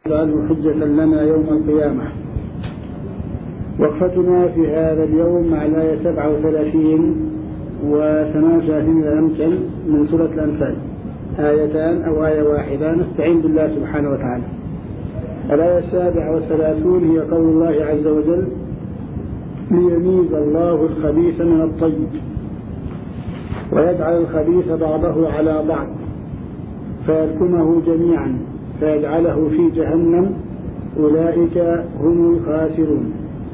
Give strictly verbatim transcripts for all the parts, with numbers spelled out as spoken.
يجعله حجة لنا يوم القيامة. وقفتنا في هذا اليوم مع الآية سبعة وثلاثين وثمان وثلاثين الأمثل من سورة الأنفال، آيتان أو آية واحدة، نستعين بالله سبحانه وتعالى. الآية السابعة والثلاثون هي قول الله عز وجل: ليميز الله الخبيث من الطيب ويجعل الخبيث بعضه على بعض فيركمه جميعا فيجعله في جهنم أولئك هم الخاسرون.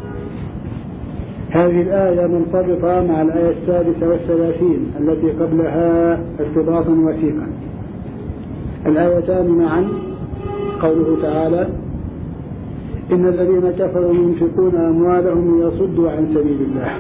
هذه الآية منطبقة مع الآية السادسة والثلاثين التي قبلها ارتباطا وثيقا. الآيتان معا قوله تعالى: إن الذين كفروا ينفقون أموالهم ليصدوا عن سبيل الله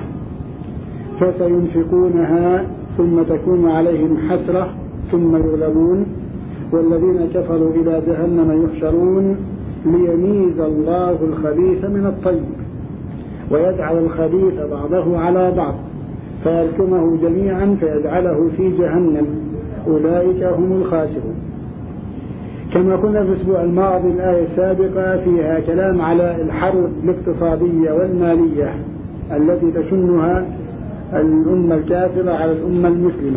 فسينفقونها ثم تكون عليهم حسرة ثم يغلبون والذين كفروا إلى جهنم يحشرون ليميز الله الخبيث من الطيب ويجعل الخبيث بعضه على بعض فيركمه جميعا فيجعله في جهنم أولئك هم الخاسرون. كما قلنا في الأسبوع الماضي الآية السابقة فيها كلام على الحرب الاقتصادية والمالية التي تشنها الأمة الكافرة على الأمة المسلمة،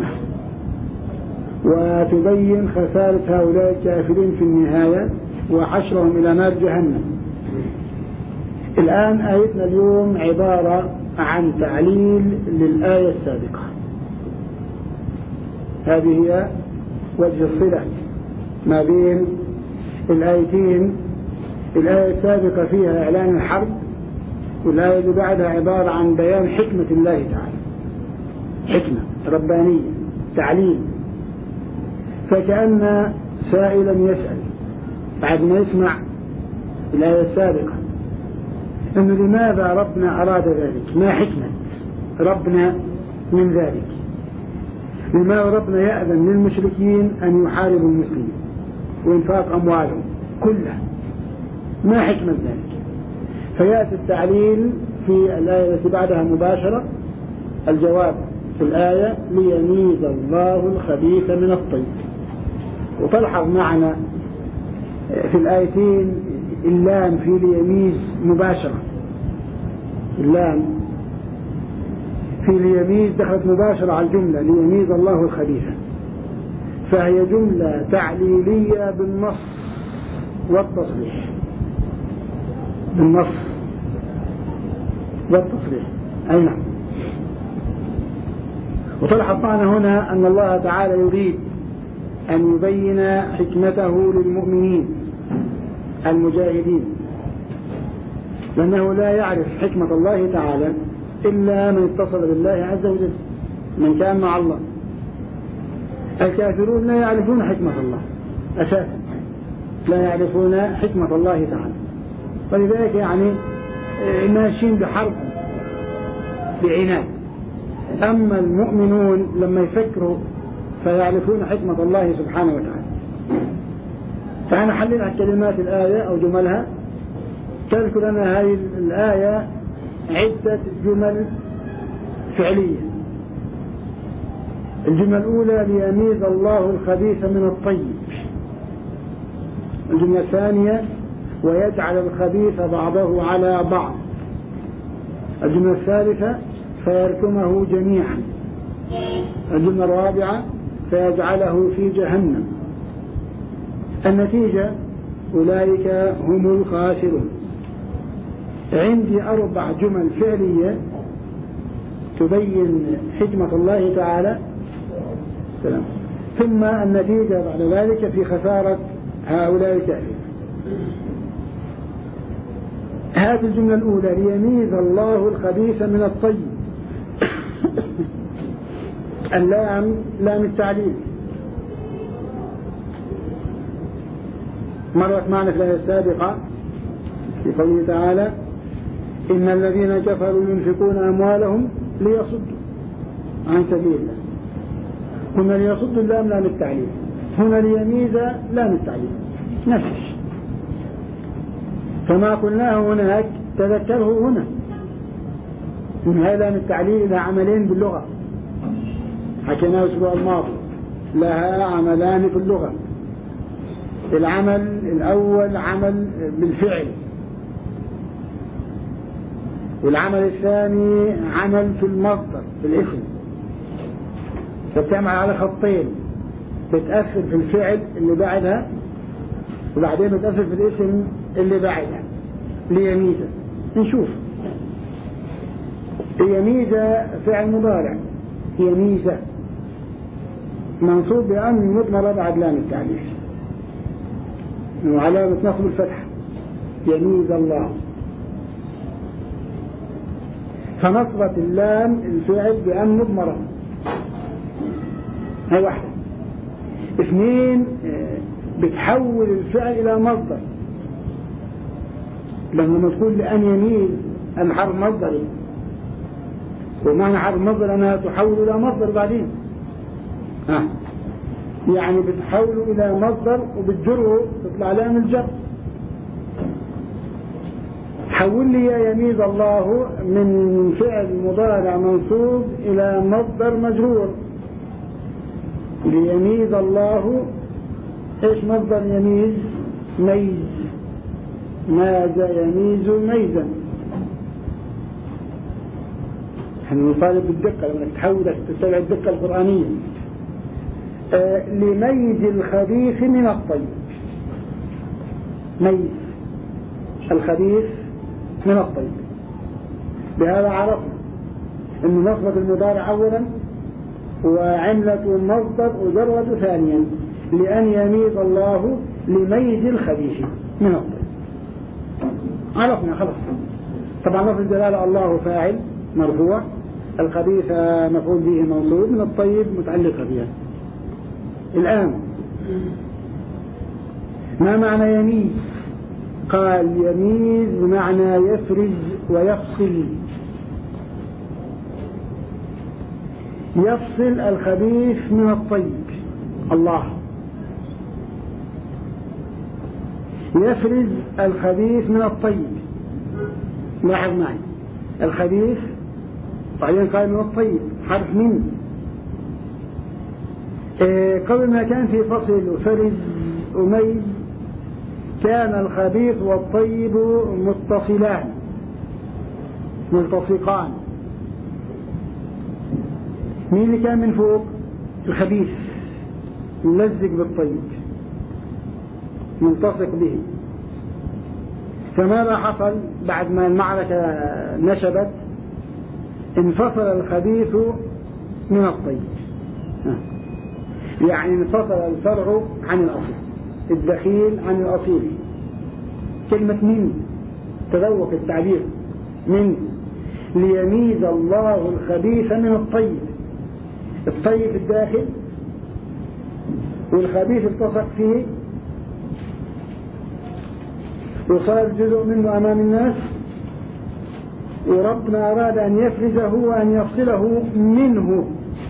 وتبين خسارة هؤلاء الكافرين في النهاية وحشرهم إلى نار جهنم. الآن آيتنا اليوم عبارة عن تعليل للآية السابقة. هذه هي وجه الصلة ما بين الآيتين. الآية السابقة فيها إعلان الحرب، والآية اللي بعدها عبارة عن بيان حكمة الله تعالى، حكمة ربانية، تعليم. فكأن سائلا يسأل بعد ما يسمع الآية السابقة أنه لماذا ربنا أراد ذلك، ما حكمة ربنا من ذلك، لماذا ربنا يأذن للمشركين أن يحاربوا المسلمين وإنفاق أموالهم كلها، ما حكمة ذلك؟ فيأتي التعليل في الآية التي بعدها مباشرة. الجواب في الآية: ليميز الله الخبيث من الطيب. وتلحظ معنا في الآيتين اللام في ليميز مباشرة، اللام في ليميز دخلت مباشرة على الجملة ليميز الله الخبيث، فهي جملة تعليلية بالنص والتصريح، بالنص والتصريح. أي نعم. وتلحظ معنا هنا أن الله تعالى يريد أن يبين حكمته للمؤمنين المجاهدين، لأنه لا يعرف حكمة الله تعالى إلا من اتصل بالله عز وجل، من كان مع الله. الكافرون لا يعرفون حكمة الله أساسا، لا يعرفون حكمة الله تعالى، ولذلك يعني ماشيين بحرب بعناد. أما المؤمنون لما يفكروا فيعرفون حكمة الله سبحانه وتعالى. فأنا حلل كلمات الآية أو جملها. تذكر أن هذه الآية عدة جمل فعلية. الجملة الأولى: ليميز الله الخبيث من الطيب. الجملة الثانية: ويجعل الخبيث بعضه على بعض. الجملة الثالثة: فيركمه جميعا. الجملة الرابعة: فيجعله في جهنم. النتيجة: أولئك هم الخاسرون. عندي أربع جمل فعلية تبين حكمة الله تعالى، سلام. ثم النتيجة بعد ذلك في خسارة هؤلاء الكافرين. هذه الجملة الأولى: ليميز الله الخبيث من الطيب. اللام لام التعليل، مرت معنا في الآية السابقة في قوله تعالى: إن الذين كفروا ينفقون أموالهم ليصدوا عن سبيل الله. هنا ليصدوا اللام لام التعليل، هنا ليميز لام التعليل، نفس الشيء. فما قلناه هناك تذكره هنا. من هذا لام التعليل لها عملين باللغة، حكيناه الأسبوع الماضي، لها عملان في اللغة. العمل الأول عمل بالفعل، والعمل الثاني عمل في المصدر في الاسم، فبتعمل على خطين، بتأثر في الفعل اللي بعدها وبعدين بتأثر في الاسم اللي بعدها. ليميزة نشوف. يميزة فعل مضارع، يميزة منصوب بأن مضمرة بعد لام التعريف وعلامة نصب الفتح، يميز الله. فنصبت اللام الفعل بأن مضمرة، هاي واحدة. اثنين، بتحول الفعل إلى مصدر، لما تقول لأن يميز الحرف مصدري، ومعنى حرف مصدر أنها تحول إلى مصدر بعدين، ها يعني بتحوله إلى مصدر وبتجره تطلع لام الجر. حول لي يا يميز الله من فعل مضارع منصوب إلى مصدر مجرور. ليميز الله ايش مصدر يميز؟ ميز، ماذا يميز ميزا. احنا نطالب بالدقة لما تحاول تتبع الدقة القرآنية. آه لميز الخبيث من الطيب، ميز الخبيث من الطيب. بهذا عرفنا أن نصبة المضارع أولا وعملة المصدر وجرة ثانيا، لأن يميز الله لميز الخبيث من الطيب. عرفنا خلاص. طبعا لفظ الجلالة الله فاعل مرفوع، الخبيث مفعول به منصوب، من الطيب متعلقة بها. الآن ما معنى يميز؟ قال يميز بمعنى يفرز ويفصل، يفصل الخبيث من الطيب. الله يفرز الخبيث من الطيب. لاحظ معي، الخبيث بعدين قال من الطيب، حرف من. إيه قبل ما كان في فصل وفرز وميز كان الخبيث والطيب متصلان ملتصقان. مين اللي كان من فوق؟ الخبيث ملزق بالطيب ملتصق به. فماذا حصل بعد ما المعركة نشبت؟ انفصل الخبيث من الطيب، يعني انفصل الفرع عن الأصل، الدخيل عن الأصيل. كلمة من تذوق التعبير من، ليميز الله الخبيث من الطيب. الطيب في الداخل والخبيث التصق فيه وصار جزء منه أمام الناس، وربنا أراد أن يفرزه وأن يفصله منه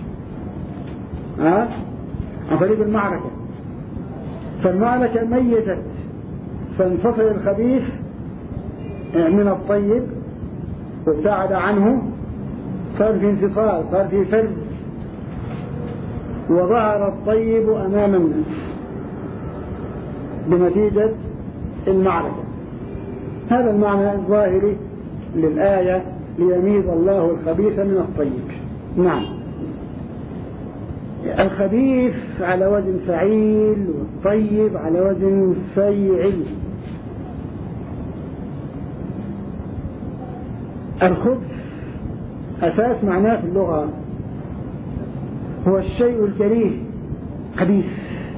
ها عن طريق المعركة. فالمعركة ميزت، فانفصل الخبيث من الطيب وابتعد عنه، صار في انفصال، صار في فرز، وظهر الطيب أمام الناس بنتيجة المعركة. هذا المعنى الظاهري للآية ليميز الله الخبيث من الطيب. نعم، الخبيث على وزن فعيل والطيب على وزن فيعل. الخبث أساس معناه في اللغة هو الشيء الكريه، خبيث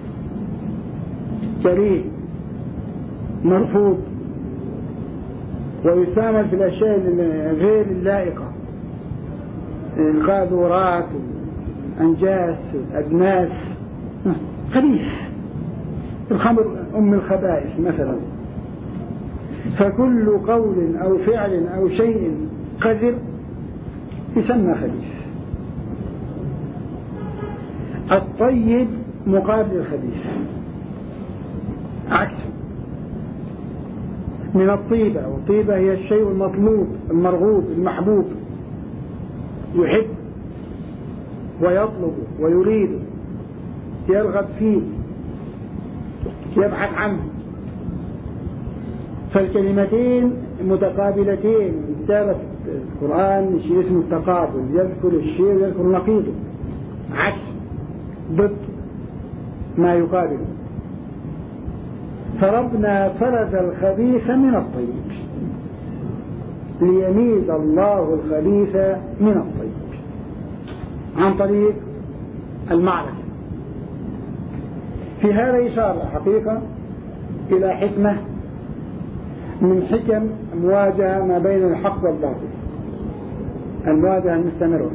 كريه مرفوض، ويستعمل في الأشياء غير اللائقة، القاذورات، الأنجاس، الأجناس، خبيث. الخمر أم الخبائث مثلا. فكل قول أو فعل أو شيء قذر يسمى خبيث. الطيب مقابل الخبيث، عكسه. من الطيبة، والطيبة هي الشيء المطلوب المرغوب المحبوب، يحب ويطلب ويريد، يرغب فيه. يبحث عنه. فالكلمتين متقابلتين. كتابة القرآن شيء اسمه التقابل، يذكر الشيء ويذكر نقيضه، عكس ضد ما يقابله. فربنا فرز الخبيث من الطيب ليميز الله الخبيث من الطيب عن طريق المعركة. في هذا إشارة حقيقة إلى حكمة من حكم مواجهة ما بين الحق والباطل، المواجهة المستمرة،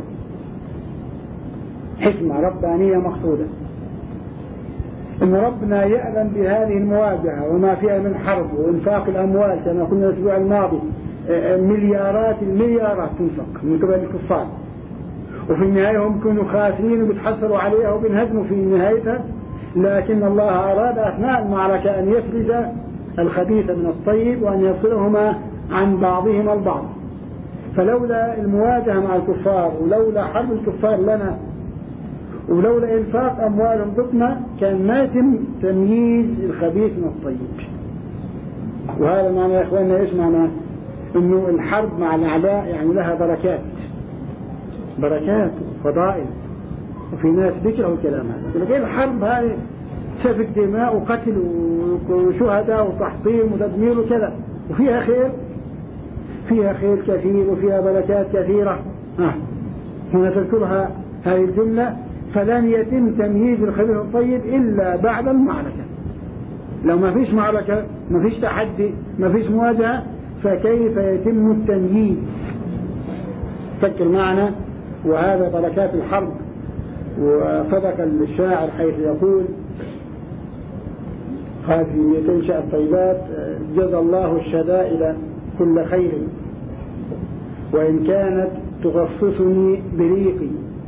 حكمة ربانية مقصودة، إن ربنا يأذن بهذه المواجهة وما فيها من حرب وإنفاق الأموال كما قلنا الأسبوع الماضي، مليارات المليارات تنفق من قبل الكفار، وفي النهاية هم كانوا خاسرين وبيتحسروا عليها وبينهزموا في نهايتها، لكن الله أراد أثناء المعركة أن يفرز الخبيث من الطيب وأن يفصلهما عن بعضهما البعض. فلولا المواجهة مع الكفار ولولا حرب الكفار لنا ولولا إنفاق أموالهم ضدنا كان ما يتم تمييز الخبيث من الطيب. وهذا معنى يا إخواننا إيش معناه؟ إنه الحرب مع الأعداء يعني لها بركات بركات وفضائل، وفي ناس بيكرهوا الكلام هذا، لكن الحرب هذه سفك دماء وقتل وشهداء وتحطيم وتدمير وكذا، وفيها خير، فيها خير كثير وفيها بركات كثيرة. آه. هنا تذكرها هذه الجملة: فلن يتم تمييز الخبيث الطيب إلا بعد المعركة. لو ما فيش معركة، ما فيش تحدي، ما فيش مواجهة، فكيف يتم التمييز؟ فكر معنا. وهذا بركات الحرب. وصدق الشاعر حيث يقول هذه تنشأ الطيبات: جزى الله الشدائد كل خير وإن كانت تغصصني بريقي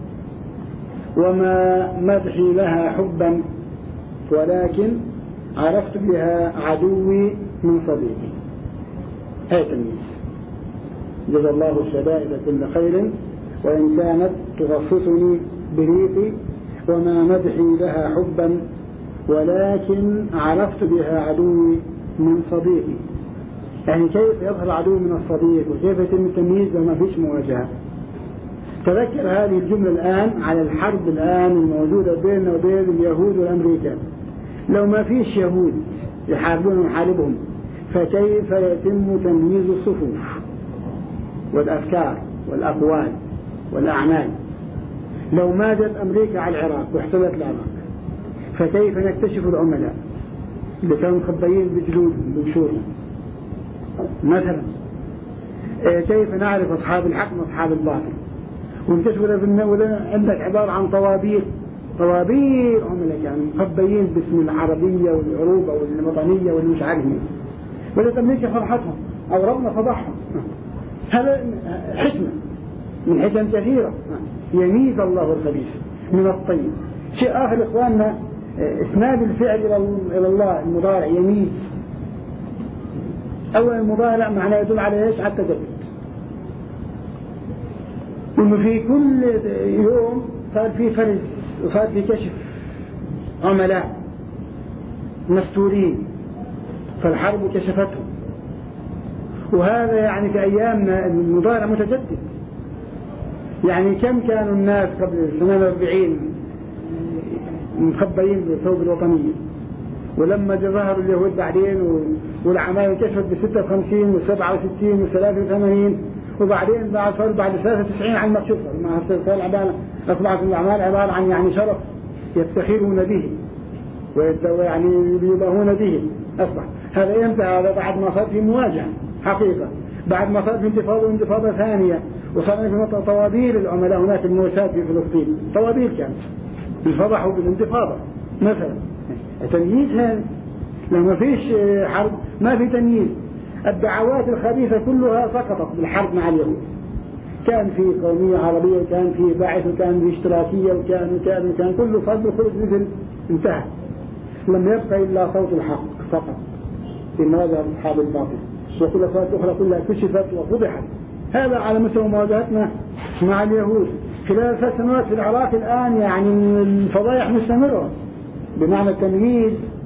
وما مدحي لها حبا ولكن عرفت بها عدوي من صديقي. هاي تمييز: جزى الله الشدائد كل خير وإن كانت تغصصني بريقي وما مدحي لها حبا ولكن عرفت بها عدوي من صديقي. يعني كيف يظهر العدو من الصديق وكيف يتم التمييز لو ما فيش مواجهة؟ تذكر هذه الجملة الآن على الحرب الآن الموجودة بيننا وبين اليهود والأمريكان. لو ما فيش يهود يحاربون ويحاربهم فكيف يتم تمييز الصفوف والأفكار والأقوال والأعمال؟ لو ما جت أمريكا على العراق واحتلت العراق فكيف نكتشف العملاء اللي كانوا مخبيين بجلودهم بقشورهم مثلا؟ كيف نعرف أصحاب الحق من أصحاب الباطل؟ ونكتشف ولا عندك عبارة عن طوابير طوابير عملاء كانوا مخبيين باسم العربية والعروبة والوطنية والمش عارف مين، ولا أمريكا فرحتهم أو ربنا فضحهم. هذا حكمة من حكم كثيرة يميز الله الخبيث من الطيب. شيء آخر إخواننا: إسناد الفعل إلى الله المضارع يميز. أول المضارع معناه يدل على إيش؟ على التجدد، إنه في كل يوم صار في فرز وصار في كشف عملاء مستورين فالحرب كشفتهم. وهذا يعني في أيامنا المضارع متجدد. يعني كم كانوا الناس قبل سنة أربعين مخبئين بالثوب الوطنية، ولما ظهروا اليهود بعدين والعمال انكشفت بستة وخمسين وسبعة وستين وثلاثة وثمانين، وبعدين بعد صار بعد ثلاثة وتسعين عن مكشوفة ما صار عبارة أصبحت الأعمال عبارة عن يعني شرف يفتخرون به ويعني يباهون به. أصبح هذا ينتهي هذا بعد ما صار في مواجهة حقيقة، بعد ما صار في انتفاضة وانتفاضة ثانية، وصار في طوابير العملاء هناك الموساد في فلسطين، طوابير كانت بيفضحوا بالانتفاضة مثلا. تمييز هذا لما فيش حرب ما في تمييز. الدعوات الخبيثة كلها سقطت بالحرب مع اليهود. كان في قومية عربية وكان في باعث وكان في اشتراكية وكان وكان وكان كله صار بالخروج مثل انتهى. لم يبقى إلا صوت الحق فقط في مواجهة أصحاب الباطل، وكل الأصوات الأخرى كلها كشفت وفضحت. هذا على مستوى مواجهتنا مع اليهود خلال ثلاث سنوات في العراق. الآن يعني الفضائح مستمرة، بمعنى التمييز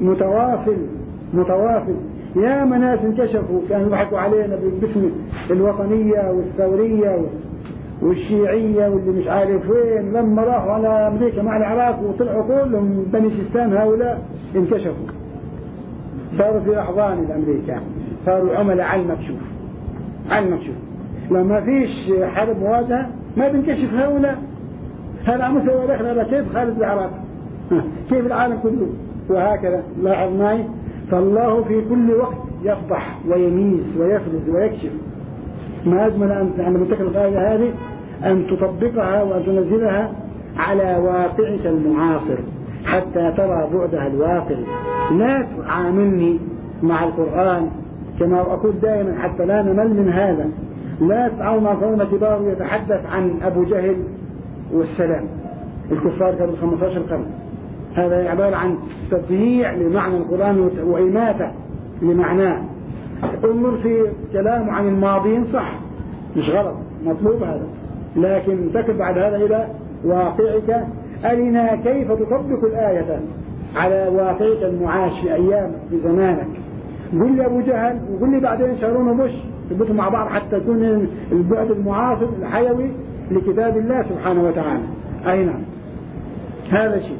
متواصل متواصل. يا ناس انكشفوا كانوا يضحكوا علينا باسم الوطنية والثورية والشيعية واللي مش عارف وين، لما راحوا على أمريكا مع العراق وطلعوا كلهم بني سيستان هؤلاء انكشفوا، صاروا في أحضان الأمريكان، صاروا عملاء على المكشوف على المكشوف. لما فيش حرب مواجهة ما بنكشف هؤلاء. هذا مستوى داخل على كيف خالد العراق كيف العالم كله. وهكذا لاحظ معي، فالله في كل وقت يفضح ويميز ويفرز ويكشف. ما أجمل أن عندما تقرأ الآية هذه أن تطبقها وأن تنزلها على واقعك المعاصر حتى ترى بعدها الواقعي. لا تعاملني مع القرآن كما أقول دائما حتى لا نمل من هذا. لا تعامل مع القرآن كبار يتحدث عن أبو جهل والسلام الكفار قبل خمسة عشر قرن. هذا عبارة عن تضييع لمعنى القرآن وإماتة لمعناه. انظر في كلام عن الماضين صح مش غلط مطلوب هذا، لكن تكب بعد هذا إلى واقعك. أرنا كيف تطبق الآية على واقعك المعاش في أيامك في زمانك. قل لي أبو جهل وقل لي بعدين شارون وبوش تثبتوا مع بعض حتى يكون البعد المعاصر الحيوي لكتاب الله سبحانه وتعالى. أي نعم هذا شيء.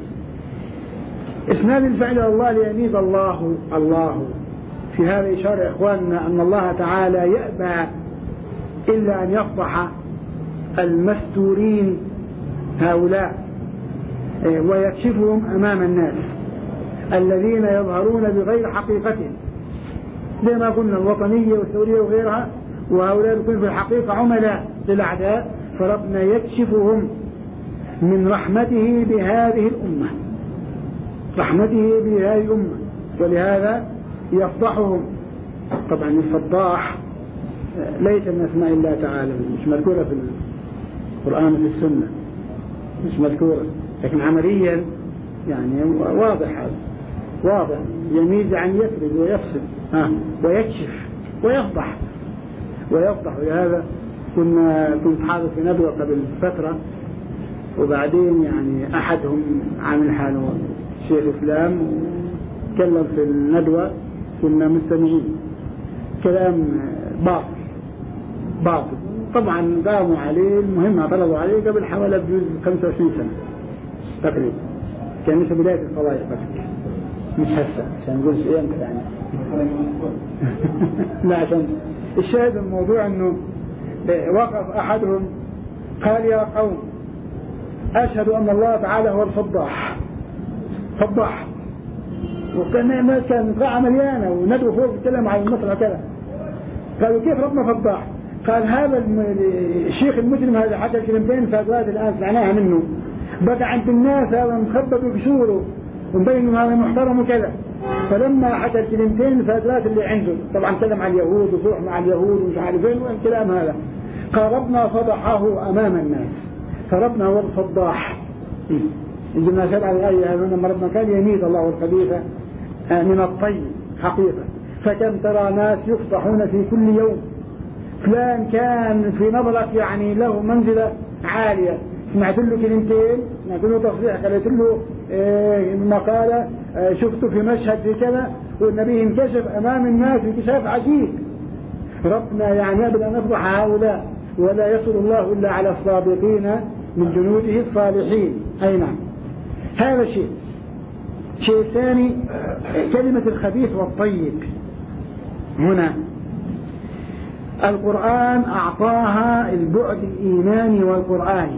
إسناد الفعل الله ليميز الله الله في هذا إشارة يا إخواننا أن الله تعالى يأبى إلا أن يفضح المستورين هؤلاء ويكشفهم أمام الناس الذين يظهرون بغير حقيقتهم، زي ما قلنا الوطنية والثورية وغيرها، وهؤلاء يكون في الحقيقة عملاء للأعداء. فربنا يكشفهم من رحمته بهذه الأمة رحمته بهذه الأمة ولهذا يفضحهم. طبعا الفضاح ليس من أسماء الله تعالى، مش مذكورة في القرآن وفي السنة، مش مذكورة، لكن عمليا يعني واضح هذا واضح. يميز عن يفرز ويفصل ها ويكشف ويفضح ويفضح. ولهذا كنا كنت حاضر في ندوة قبل فترة، وبعدين يعني أحدهم عامل حاله شيخ إسلام وتكلم في الندوة، كنا مستمعين كلام باطل باطل طبعا قاموا عليه. المهم اعترضوا عليه قبل حوالي بجوز خمسة وعشرين سنة تقريبا، كان لسه بداية القضايا بس مش هسه عشان نقول شيء امتى يعني لا عشان الشاهد الموضوع انه وقف احدهم قال يا قوم اشهد ان الله تعالى هو الفضاح فضاح. وكان ما كان قاعة مليانة وندوة فوق يتكلم عن المصر كذا. قالوا كيف ربنا فضاح؟ قال هذا الشيخ المسلم هذا حكى كلمتين فازات الآن سمعناها منه، بقى عند الناس هذا مخبط بقشوره ومبين هذا محترم وكذا. فلما حكى الكلمتين فازات اللي عنده طبعا كلم عن اليهود وصلح مع اليهود ومش عارف وين والكلام هذا. قال ربنا فضحه أمام الناس، فربنا هو الفضاح. عندما شرع الآية هذا لما ربنا كان يميز الله الخبيث من الطيب حقيقة. فكم ترى ناس يفضحون في كل يوم. فلان كان في نظرك يعني له منزلة عالية، سمعت له كلمتين، سمعت له تصريح، قالت له إيه مقالة، إيه شفته في مشهد في كذا، والنبي انكشف أمام الناس انكشاف عجيب. ربنا يعني أبدا نفضح هؤلاء، ولا يصل الله إلا على الصادقين من جنوده الصالحين. أي نعم هذا شيء. شيء ثاني كلمة الخبيث والطيب. هنا القرآن أعطاها البعد الإيماني والقرآني.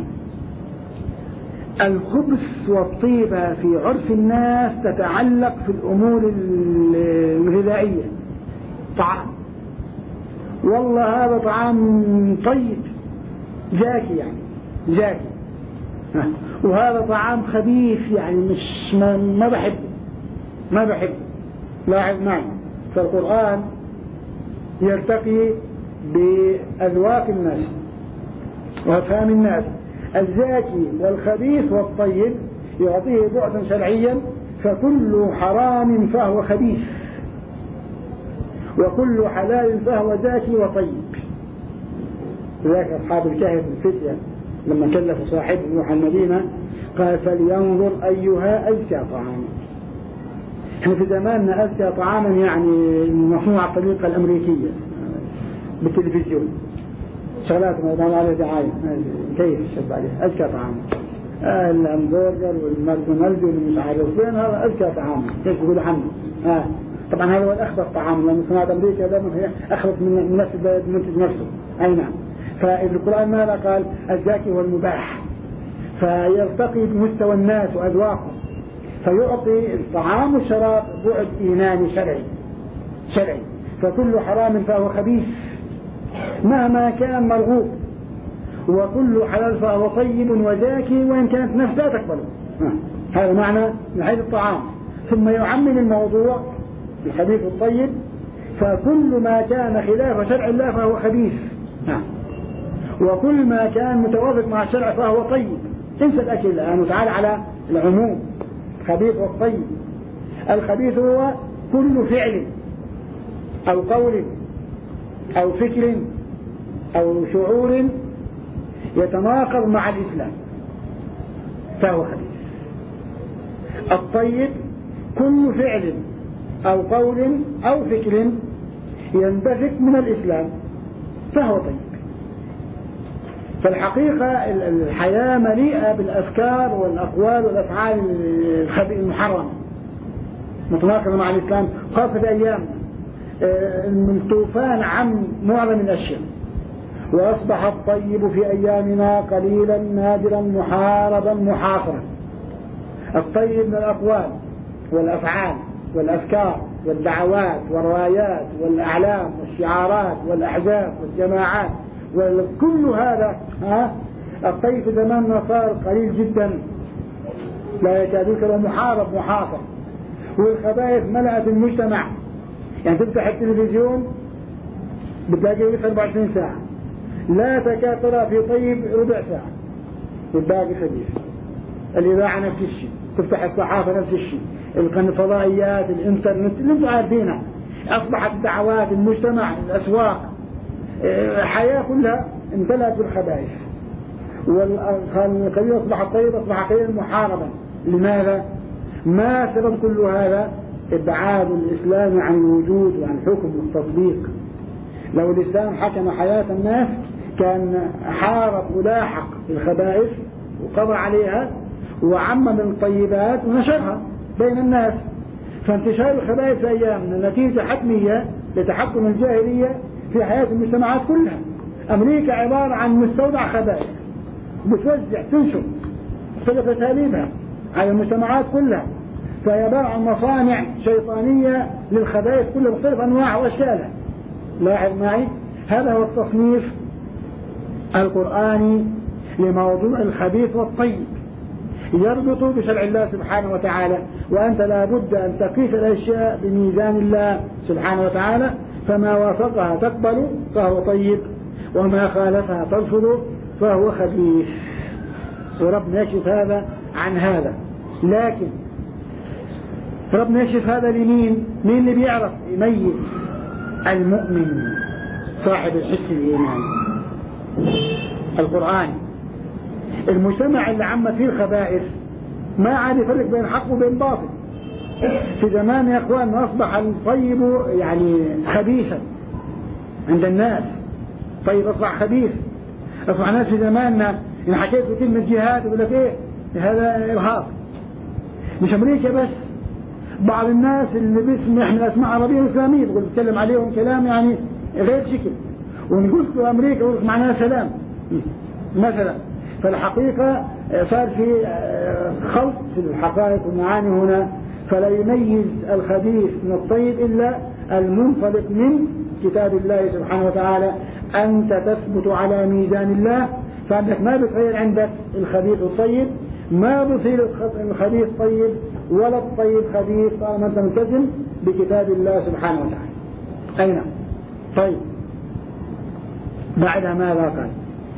الخبث والطيبة في عرف الناس تتعلق في الأمور الغذائية. طعام، والله هذا طعام طيب زاكي يعني زاكي، وهذا طعام خبيث يعني مش ما, ما بحب ما بحب لاحظ معي. فالقرآن يرتقي بأذواق الناس وأفهام الناس. الزاكي والخبيث والطيب يعطيه بعدا شرعيا، فكل حرام فهو خبيث وكل حلال فهو زاكي وطيب. ذاك أصحاب الكهف الفتية لما كلفوا صاحبهم يروح المدينة قال فلينظر أيها أزكى طعاما. احنا في زماننا أزكى طعاما يعني مصنوع الطريقة الأمريكية بالتلفزيون، شغلات موضوع عليه دعاية كيف الشب عليه أزكى طعاما، الهمبرجر والماكدونالدز والمش عارف وين، هذا أزكى طعاما كيف يقولوا عنه. آه. طبعا هذا هو الأخبث طعام، لأن صناعة أمريكا دائما هي أخبث من نفس البلد المنتج نفسه. أي نعم. فالقرآن ماذا قال؟ الزاكي هو المباح، فيرتقي بمستوى الناس وأذواقهم، فيعطي الطعام والشراب بعد إيماني شرعي شرعي فكل حرام فهو خبيث مهما كان مرغوب، وكل حلال فهو طيب وزاكي وإن كانت نفس لا تقبله. هذا معنى من حيث الطعام. ثم يعمم الموضوع الخبيث والطيب، فكل ما كان خلاف شرع الله فهو خبيث، وكل ما كان متوافق مع الشرع فهو طيب. انسى الأكل الآن وتعال على العموم، خبيث والطيب. الخبيث هو كل فعل أو قول أو فكر أو شعور يتناقض مع الإسلام فهو خبيث. الطيب كل فعل أو قول أو فكر ينبثق من الإسلام فهو طيب. فالحقيقة الحياة مليئة بالأفكار والأقوال والأفعال المحرمة متناقضة مع الإسلام، خاصة في أيامنا الطوفان عم معظم الأشياء، وأصبح الطيب في أيامنا قليلا نادرا محاربا محاصرا. الطيب من الأقوال والأفعال والأفكار والدعوات والروايات والأعلام والشعارات والأحزاب والجماعات وكل هذا. ها الطيب في زماننا صار قليل جدا لا يكاد يكون محارب محاصر. والخبائث ملأت المجتمع، يعني تفتح التلفزيون بتلاقيه يفتح أربعة وعشرين ساعة، لا تكاد ترى في طيب ربع ساعة والباقي خبيث. الإذاعة نفس الشيء، تفتح الصحافة نفس الشيء، الفضائيات، الإنترنت اللي انتم عارفينها، أصبحت الدعوات، المجتمع، الأسواق، الحياة كلها امتلأت بالخبائث. والخبيث أصبح طيب، أصبح خير محاربا. لماذا؟ ما سبب كل هذا؟ إبعاد الإسلام عن الوجود وعن الحكم والتطبيق. لو الإسلام حكم حياة الناس كان حارب ولاحق الخبائث وقضى عليها وعمم الطيبات ونشرها بين الناس. فانتشار الخبائث في أيامنا نتيجة حتمية لتحكم الجاهلية في حياة المجتمعات كلها. أمريكا عبارة عن مستودع خبائث بتوزع تنشر مختلف أساليبها على المجتمعات كلها، فهي عبارة عن مصانع شيطانية للخبائث كلها مختلف أنواع وأشكالها. لاحظ معي، هذا هو التصنيف القرآني لموضوع الخبيث والطيب، يربط بشرع الله سبحانه وتعالى. وأنت لا بد أن تقيس الأشياء بميزان الله سبحانه وتعالى، فما وافقها تقبل فهو طيب، وما خالفها ترفض فهو خبيث. وربنا يكشف هذا عن هذا. لكن ربنا يكشف هذا لمين؟ مين اللي بيعرف يميز؟ المؤمن صاحب الحس الإيماني القرآن. المجتمع اللي عم فيه الخبائث ما عاد يفرق بين حق وبين باطل. في زمان يا اخوان اصبح الطيب يعني خبيثا عند الناس، طيب اصبح خبيث. اصبح الناس في زماننا ان حكيت بكلمة جهاد يقول لك ايه هذا ارهاب. مش امريكا بس، بعض الناس اللي باسم احنا اسماء عربية اسلامية بقول بتكلم عليهم كلام يعني غير شكل، ونقول له امريكا يقول لك معناها سلام مثلا. فالحقيقة صار في خلط في الحقائق والمعاني هنا، فلا يميز الخبيث من الطيب إلا المنطلق من كتاب الله سبحانه وتعالى. أنت تثبت على ميزان الله، فأنك ما بتغير عندك الخبيث والطيب، ما بصير الخبيث طيب ولا الطيب خبيث طالما أنت ملتزم بكتاب الله سبحانه وتعالى. أين طيب بعد ماذا قال؟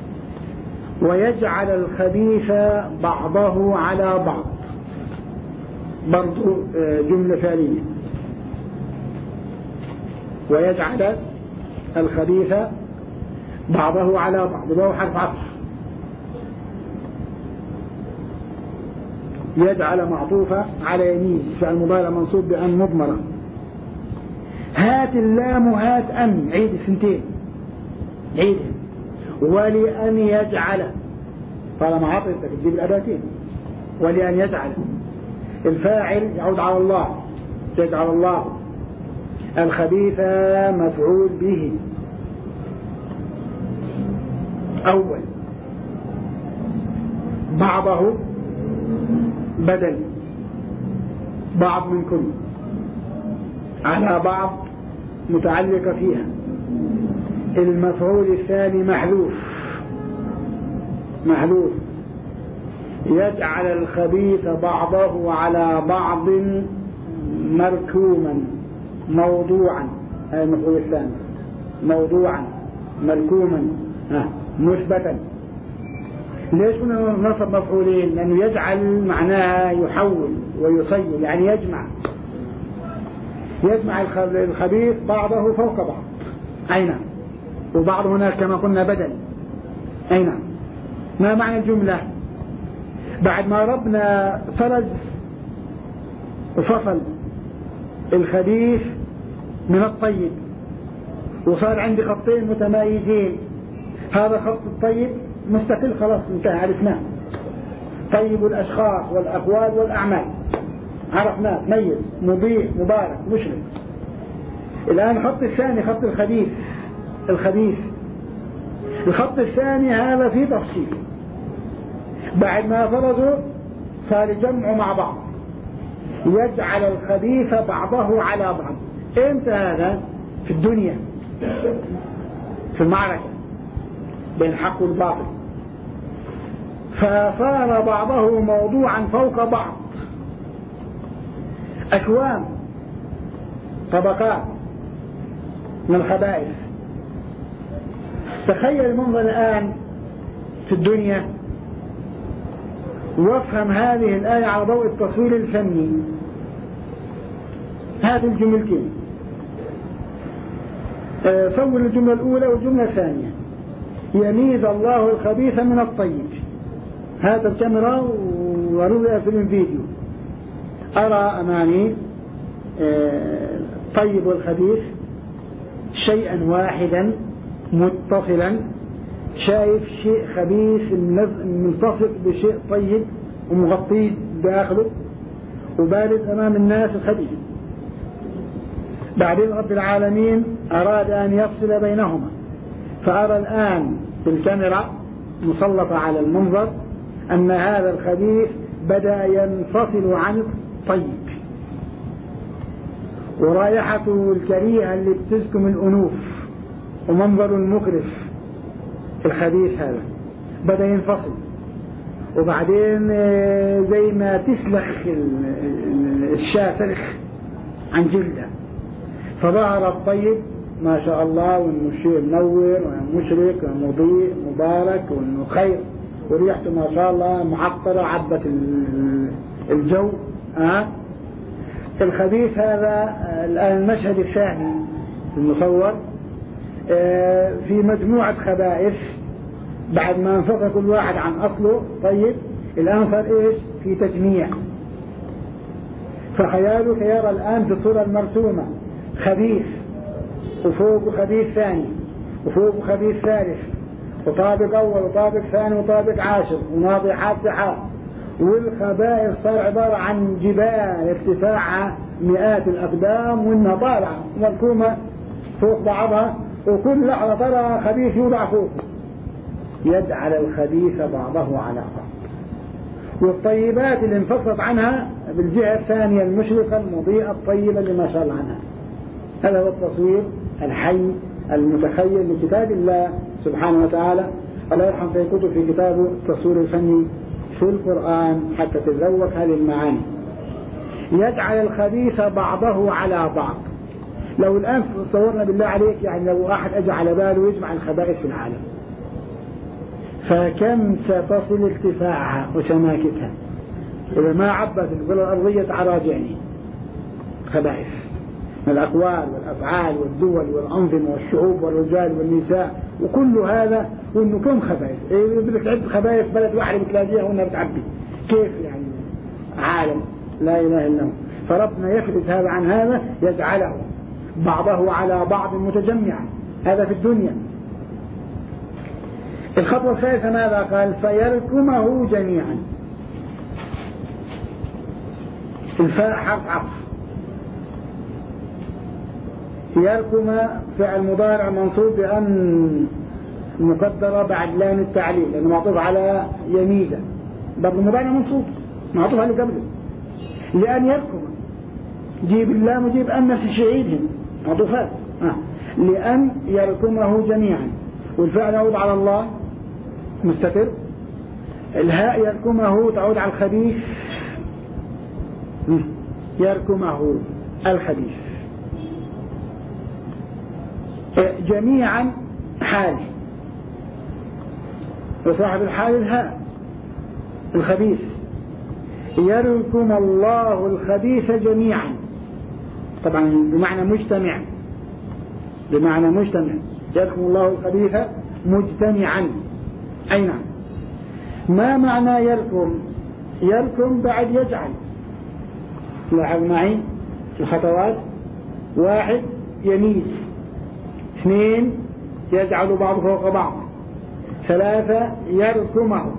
ويجعل الخبيث بعضه على بعض، برضو جملة فعلية. ويجعل الخبيث بعضه على بعض، وهو حرف عطف. يجعل معطوفة على يميز، فعل مضارع منصوب بأن مضمرة. هات اللام وهات أن، عيد الثنتين عيد. ولأن يجعل طالما عطيتك تجيب الأداتين. ولأن يجعل الفاعل يعود على الله، يجعل الله. الخبيث مفعول به أول، بعضه بدل، بعض من كل، على بعض متعلقة فيها. المفعول الثاني محذوف محذوف يجعل الخبيث بعضه على بعض مركوما موضوعا، هذا المفعول الثاني، موضوعا مركوما مثبتا. ليش نصب مفعولين؟ لأنه يجعل معناها يحول ويصير، يعني يجمع يجمع الخبيث بعضه فوق بعض. أين وبعض هناك كما قلنا بدل. أين ما معنى الجملة؟ بعد ما ربنا فرز وفصل الخبيث من الطيب وصار عندي خطين متمايزين، هذا خط الطيب مستقل خلاص انتهى عرفناه، طيب الأشخاص والأقوال والأعمال عرفناه، ميز مضيء مبارك مشرق. الآن الخط الثاني خط الخبيث الخبيث الخط الثاني هذا فيه تفصيل، بعد ما فرضوا صار جمعوا مع بعض، يجعل الخبيث بعضه على بعض. امتى هذا؟ في الدنيا، في المعركة بين الحق والباطل، فصار بعضه موضوعا فوق بعض، أكوام طبقات من الخبائث. تخيل المنظر الآن في الدنيا وافهم هذه الآية على ضوء التصوير الفني. هذه الجملتين، صور الجملة الأولى والجملة الثانية. يميز الله الخبيث من الطيب. هذا الكاميرا ورؤية في الفيديو، أرى أمامي الطيب والخبيث شيئا واحدا متصلا، شايف شيء خبيث ملتصق بشيء طيب ومغطيه داخله وبارز أمام الناس الخبيث. بعدين رب العالمين أراد أن يفصل بينهما، فأرى الآن بالكاميرا مسلطة على المنظر أن هذا الخبيث بدأ ينفصل عن الطيب، ورائحته الكريهة اللي بتزكم الأنوف ومنظر المقرف الخبيث هذا بدأ ينفصل. وبعدين زي ما تسلخ الشاة سلخ عن جلده، فظهر الطيب ما شاء الله، وانه شيء منور ومشرق ومضيء مبارك وانه خير، وريحته ما شاء الله معطرة عبت الجو. أه؟ الخبيث هذا الآن المشهد الثاني المصور في مجموعة خبائث، بعد ما انفصل كل واحد عن أصله طيب، الآن صار إيش؟ في تجميع. فخيالك يرى الآن في الصورة المرسومة خبيث وفوق خبيث ثاني وفوق خبيث ثالث وطابق أول وطابق ثاني وطابق عاشر وناضحات سحاب، والخبائث صار عبارة عن جبال ارتفاعها مئات الأقدام وإنها طالعة مركومة فوق بعضها، وكل لحظة ترى خبيث يوضع فوق. يجعل الخبيث بعضه على بعض. والطيبات اللي انفصلت عنها بالجهة الثانية المشرقة المضيئة الطيبة اللي ما شاء الله عنها. هذا هو التصوير الحي المتخيل لكتاب الله سبحانه وتعالى. الله يرحم في كتب في كتابه التصوير الفني في القرآن حتى تتذوق هذه المعاني. يجعل الخبيث بعضه على بعض. لو الآن صورنا بالله عليك، يعني لو واحد أجى على باله يجمع الخبائث في العالم، فكم ستصل ارتفاعها وسماكتها إذا ما عبت الكرة الأرضية تراجعني خبائث من الأقوال والأفعال والدول والأنظمة والشعوب والرجال والنساء وكل هذا، وإنه كم خبائث. إيه بدك تعد خبائث بلد واحد بتلاقيها وإنها بتعبي كيف يعني؟ عالم لا إله إلا هو. فربنا يفرز هذا عن هذا، يجعله بعضه على بعض متجمعا. هذا في الدنيا. الخطوة الثالثة ماذا قال؟ فيركمه جميعا. الفاء حرف عطف. يركم فعل مضارع منصوب بأن مقدرة بعد لام التعليل لأنه معطوف على يميزة. برضه مضارع منصوب معطوف على قبله. لأن يركم جيب اللام وجيب أن نفس الشيء عيدهم معطوفات. آه. لأن يركمه جميعا، والفعل يعود على الله مستتر. الهاء يركمه تعود على الخبيث، يركمه الخبيث. جميعا حال، وصاحب الحال الهاء الخبيث. يركم الله الخبيث جميعا، طبعا بمعنى مجتمع، بمعنى مجتمع. يركم الله الخبيث مجتمعا. أي نعم. ما معنى يركم؟ يركم بعد يجعل. لاحظ معي الخطوات. واحد يميز، اثنين يجعل بعض فوق بعض، ثلاثة يركمه.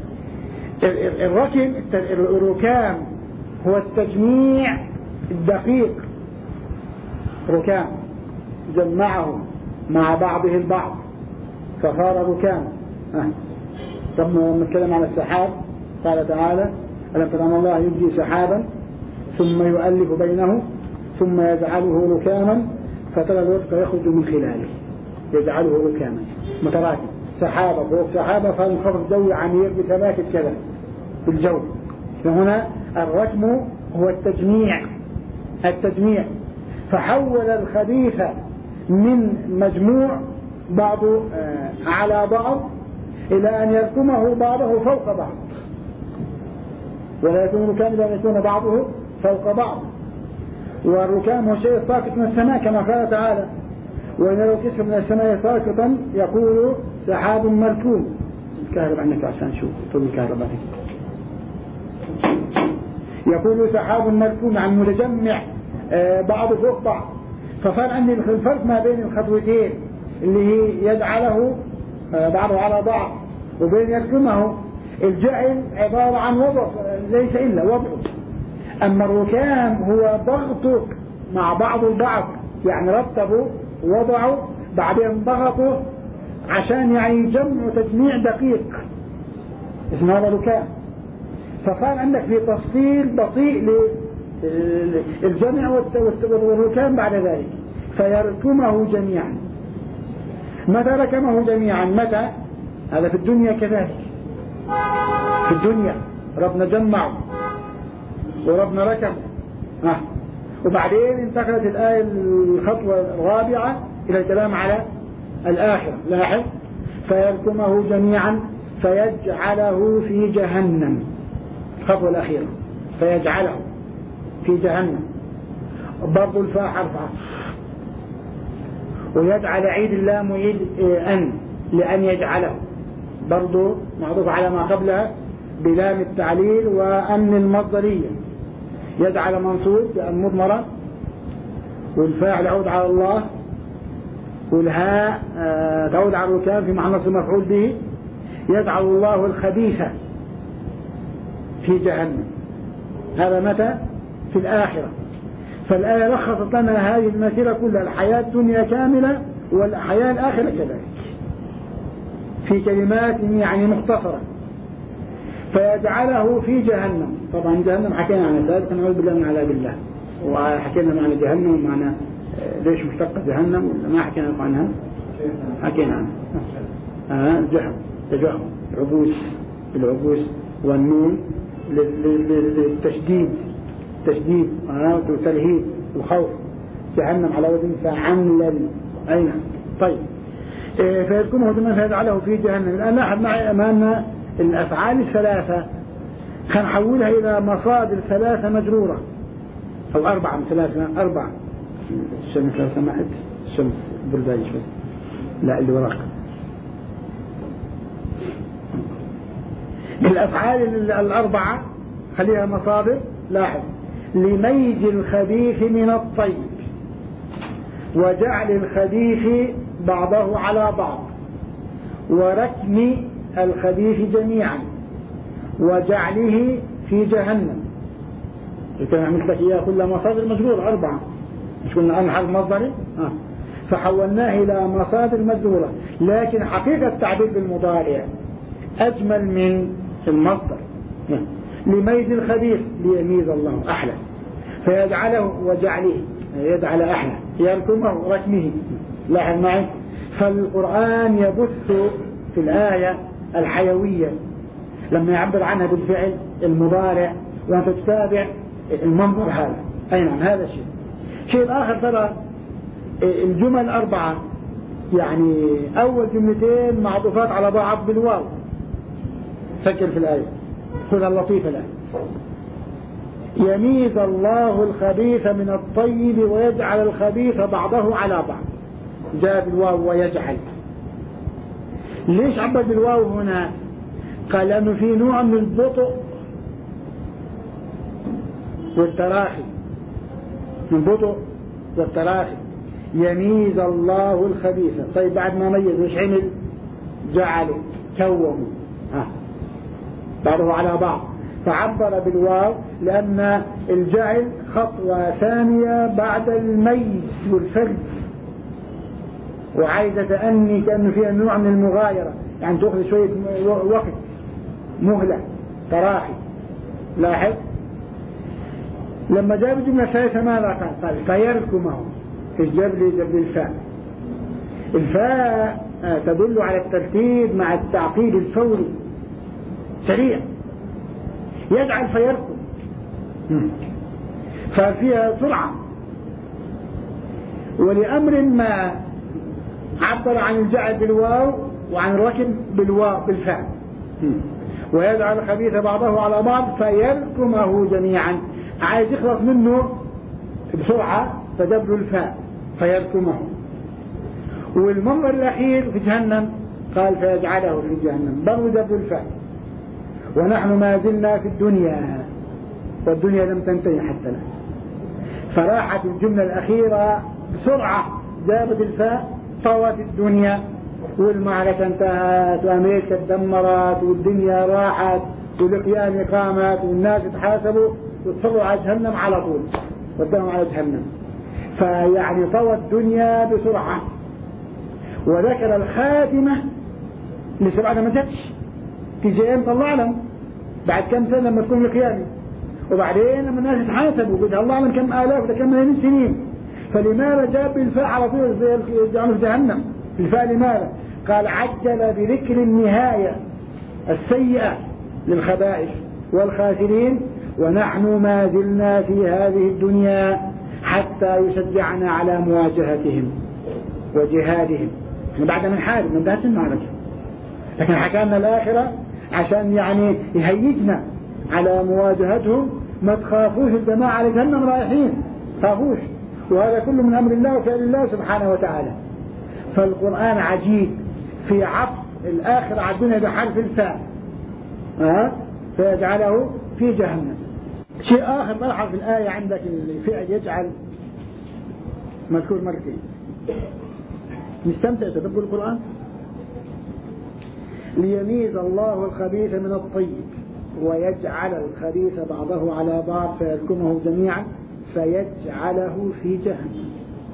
الركم الركام هو التجميع الدقيق. ركام جمعه مع بعضه البعض فصار ركام. أه. لما نتكلم عن السحاب قال تعالى: ألم تر أن الله يبدي سحابا ثم يؤلف بينه ثم يجعله ركاما فترى الودق يخرج من خلاله. يجعله ركاما متراكم، سحابة فوق سحابة، فالانخفض جوي عميق بثبات كذا في الجو. فهنا الركم هو التجميع، التجميع. فحول الخبيث من مجموع بعضه على بعض إلى أن يركمه بعضه فوق بعض، ولا يكون ركام إلا أن يكون بعضه فوق بعض. والركام هو شيء ساقط من السماء كما قال تعالى: وإن لو كسر من السماء ساقطا يقول سحاب مركوم. الكهرباء عندك عشان شوف طول الكهرباء. يقول سحاب مركوم عن متجمع بعض فوق بعض. فصار عندي الفرق ما بين الخطوتين اللي هي يجعله بعضه على بعض وبين يركمه. الجعل عبارة عن وضع ليس إلا وضع. أما الركام هو ضغطه مع بعض البعض، يعني رتبوا وضعوا بعدين ضغطوا عشان يعني جمع تجميع دقيق، اسمه هذا ركام. فصار عندك في تفصيل بطيء للجمع والركام بعد ذلك. فيركمه جميعا. متى ركمه جميعا؟ متى؟ هذا في الدنيا كذلك. في الدنيا ربنا جمعه وربنا ركمه. آه. وبعدين انتقلت الآية الخطوة الرابعة إلى الكلام على الآخرة. لاحظ: فيركمه جميعا فيجعله في جهنم. الخطوة الأخيرة فيجعله في جهنم. برضو الفاء حرف عطف، ويجعل عيد اللام وعيد أن لأن يجعله برضو معروف على ما قبلها بلام التعليل وأن المصدرية. يجعل منصوب بأن مضمرة، والفاعل يعود على الله، والهاء تعود على الركام في معنى نصب مفعول به. يجعل الله الخبيث في جهنم. هذا متى؟ في الآخرة. فالآية لخصت لنا هذه المسيرة كلها، الحياة الدنيا كاملة والحياة الآخرة كذلك في كلمات يعني مختصرة. فيجعله في جهنم. طبعا جهنم حكينا عنها ذلك، نعوذ بالله من عذاب الله، وحكينا معنى جهنم ومعنى ليش مشتقة جهنم ما حكينا عنها. حكينا عنها آه جهنم تجهم عبوس، العبوس والنون للتشديد، تشديد آه والتلهيب والخوف. جهنم على وزن فعملل. أين طيب إيه فيركمه دون فيجعله في جهنم. الآن لاحظ معي أمامنا الأفعال الثلاثة، خنحولها إلى مصادر ثلاثة مجرورة أو أربعة. ثلاثة أربعة. الشمس لو سمحت، الشمس برداية شوي. لا اللي وراك. الأفعال الأربعة خليها مصادر. لاحظ: لميز الخبيث من الطيب، وجعل الخبيث بعضه على بعض، وركم الخبيث جميعا، وجعله في جهنم. كان عملت لك إياه كلها مصادر مجرورة أربعة، مش قلنا أن حرف مصدري؟ آه. فحولناه إلى مصادر مجرورة، لكن حقيقة التعبير بالمضارع أجمل من المصدر. لميز الخبيث ليميز الله أحلى، فيجعله وجعله يجعل أحلى، يركمه ركمه. لاحظ معي، فالقرآن يبث في الآية الحيوية لما يعبر عنها بالفعل المضارع، وأنت تتابع المنظر هذا. أي نعم، هذا الشيء. شيء آخر، ترى الجمل الأربعة يعني أول جملتين معطوفات على بعض بالواو. فكر في الآية، خذ اللطيفة الآن: يميز الله الخبيث من الطيب ويجعل الخبيث بعضه على بعض. جاء بالواو ويجعل. ليش عبر بالواو هنا؟ قال لأنه في نوع من البطء والتراخي، من بطء والتراخي. يميز الله الخبيث. طيب بعد ما ميز وش عمل؟ جعله، كومه ها بعضه على بعض، فعبر بالواو لأن الجعل خطوة ثانية بعد الميز والفرز، وعايزة تأني كأنه فيها نوع من المغايرة، يعني تأخذ شوية وقت، مهلة، تراخي. لاحظ لما جاب الجملة الثالثة ماذا قال؟ قال فيركمه. ايش جاب لي؟ جاب لي الفاء. الفاء تدل على الترتيب مع التعقيد الفوري سريع. يجعل فيركم، ففيها سرعة. ولأمر ما عبر عن الجعل بالواو وعن الركب بالواو بالفاء. ويجعل الخبيث بعضه على بعض فيركمه جميعا، عايز يخلص منه بسرعة فجاب له الفاء فيركمه. والمنظر الأخير في جهنم قال فيجعله في جهنم، برضو جاب له الفاء. ونحن ما زلنا في الدنيا والدنيا لم تنتهي حتى الآن، فراحت الجملة الأخيرة بسرعة، جابت الفاء، طوت الدنيا، والمعركة انتهت، وأمريكا تدمرت، والدنيا راحت، والقيام قامت، والناس تحاسبوا وتصلوا على جهنم على طول، ودهم على جهنم. فيعني طوى الدنيا بسرعة. وذكر الخاتمة لسه بعد ما جتش، تجي طلع لهم بعد كم سنة لما تكون القيامة، وبعدين لما الناس يتحاسبوا قد الله أعلم كم آلاف ولا كم ملايين سنين. فلماذا جاب بالفاء على طول يجعله في جهنم؟ الفاء لماذا؟ قال عجل بذكر النهاية السيئة للخبائث والخاسرين، ونحن ما زلنا في هذه الدنيا حتى يشجعنا على مواجهتهم وجهادهم. بعد من حارب من ذات المعركة، لكن حكانا الآخرة عشان يعني يهيجنا على مواجهتهم. ما تخافوش الجماعة على جهنم رايحين، تخافوش، وهذا كله من أمر الله وفعل الله سبحانه وتعالى. فالقرآن عجيب في عطف الآخر على الدنيا بحرف الفاء، أه؟ فيجعله في جهنم. شيء آخر ملحظ في الآية عندك الفعل يجعل مذكور مرتين. مستمتع تدبر القرآن؟ ليميز الله الخبيث من الطيب ويجعل الخبيث بعضه على بعض فيركمه جميعا فيجعله في جهنم.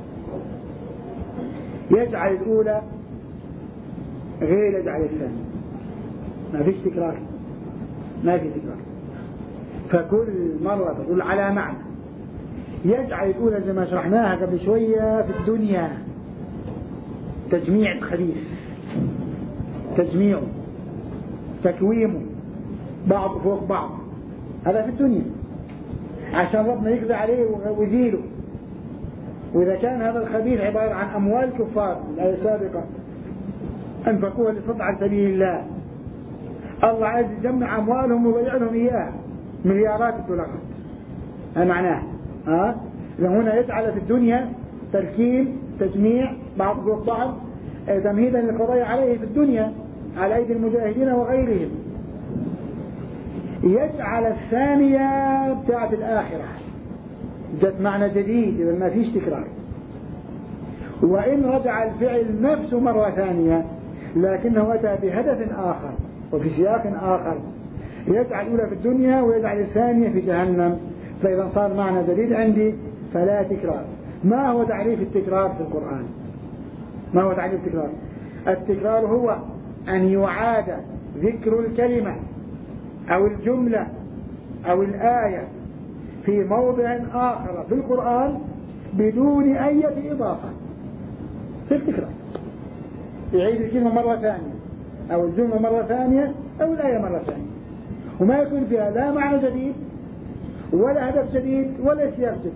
يجعل الأولى غير يجعل الثانية، ما فيش تكرار، ما في تكرار، فكل مرة تدل على معنى. يجعل الأولى زي ما شرحناها قبل شوية في الدنيا تجميع الخبيث، تجميعه، تكويمه، بعض فوق بعض، هذا في الدنيا عشان ربنا يقضي عليه ويزيله. وإذا كان هذا الخبيث عبارة عن أموال كفار، الآية السابقة أنفقوها لصد عن سبيل الله، الله عايز يجمع أموالهم ويضيع لهم إياها مليارات الدولارات، هذا معناه. ها هنا يجعل في الدنيا تركيب، تجميع، بعض فوق بعض، تمهيدا للقضاء عليه في الدنيا على أيدي المجاهدين وغيرهم. يجعل الثانية بتاعت الآخرة جت معنى جديد إذا ما فيش تكرار. وإن رجع الفعل نفسه مرة ثانية لكنه أتى بهدف آخر وفي سياق آخر، يجعل الأولى في الدنيا ويجعل الثانية في جهنم، فإذا صار معنى جديد عندي فلا تكرار. ما هو تعريف التكرار في القرآن؟ ما هو تعريف التكرار؟ التكرار هو أن يعاد ذكر الكلمة أو الجملة أو الآية في موضع آخر في القرآن بدون أي إضافة. في التكرار يعيد الكلمة مرة ثانية أو الجملة مرة ثانية أو الآية مرة ثانية، وما يكون فيها لا معنى جديد ولا هدف جديد ولا سياق جديد.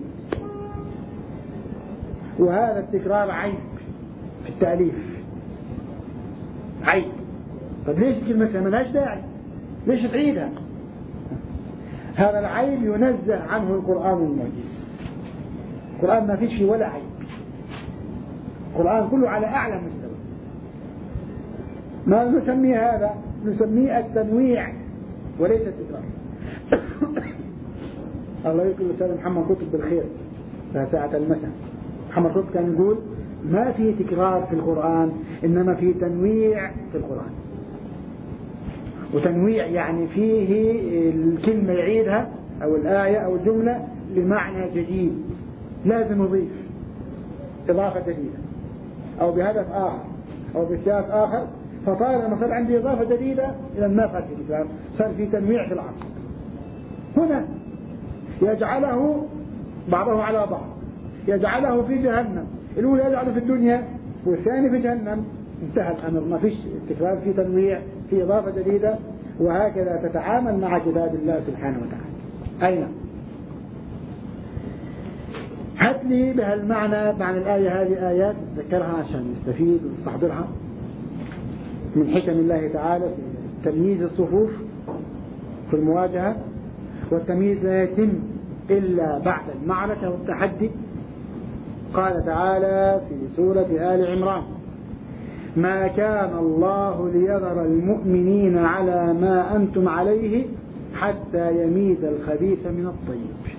وهذا التكرار عيب في التأليف، عيب. طب ليش الكلمة ما لهاش داعي؟ ليش تعيدها؟ هذا العيب ينزه عنه القرآن المعجز. القرآن ما فيش فيه ولا عيب، القرآن كله على أعلى مستوى. ما نسميه هذا؟ نسميه التنويع وليس التكرار. الله يقول لسيدنا محمد قطب بالخير ساعة المساء. محمد قطب كان يقول ما في تكرار في القرآن إنما في تنويع في القرآن. وتنويع يعني فيه الكلمة يعيدها أو الآية أو الجملة لمعنى جديد، لازم يضيف إضافة جديدة أو بهدف آخر أو بسياق آخر. فطالما صار عندي إضافة جديدة إلى ما صار في تكرار، صار في تنويع في العصر. هنا يجعله بعضه على بعض، يجعله في جهنم، الأولى يجعله في الدنيا والثاني في جهنم، انتهى الأمر. ما فيش تكرار، في تنويع، في إضافة جديدة. وهكذا تتعامل مع كتاب الله سبحانه وتعالى. أين هات لي بهالمعنى معنى الآية هذه آيات ذكرها عشان نستفيد ونستحضرها من حكم الله تعالى في تمييز الصفوف في المواجهة. والتمييز لا يتم إلا بعد المعركة والتحدي. قال تعالى في سورة آل عمران: ما كان الله ليذر المؤمنين على ما أنتم عليه حتى يميز الخبيث من الطيب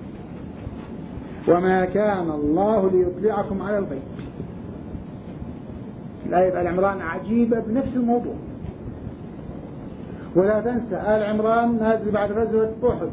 وما كان الله ليطلعكم على الغيب. الآية آل عمران عجيبة بنفس الموضوع. ولا تنسى آل عمران نازل بعد غزوة أحد،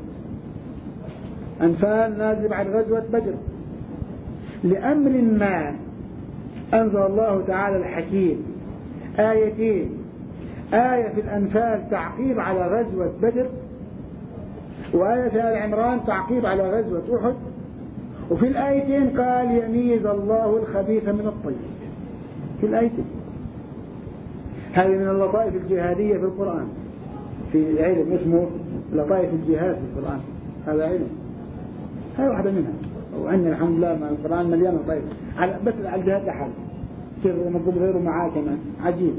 أنفال نازل بعد غزوة بدر. لأمر ما أنزل الله تعالى الحكيم آيتين، آية في الأنفال تعقيب على غزوة بدر، وآية في آل عمران تعقيب على غزوة أحد. وفي الآيتين قال يميز الله الخبيث من الطيب في الآيتين. هذه من اللطائف الجهادية في القرآن، في علم اسمه لطائف الجهاد في القرآن. هذا علم، هذه واحدة منها. وعندنا الحمد لله ما القرآن مليان لطائف بس على الجهاد لحاله، كيف مطلوب غيره معاه كمان عجيب.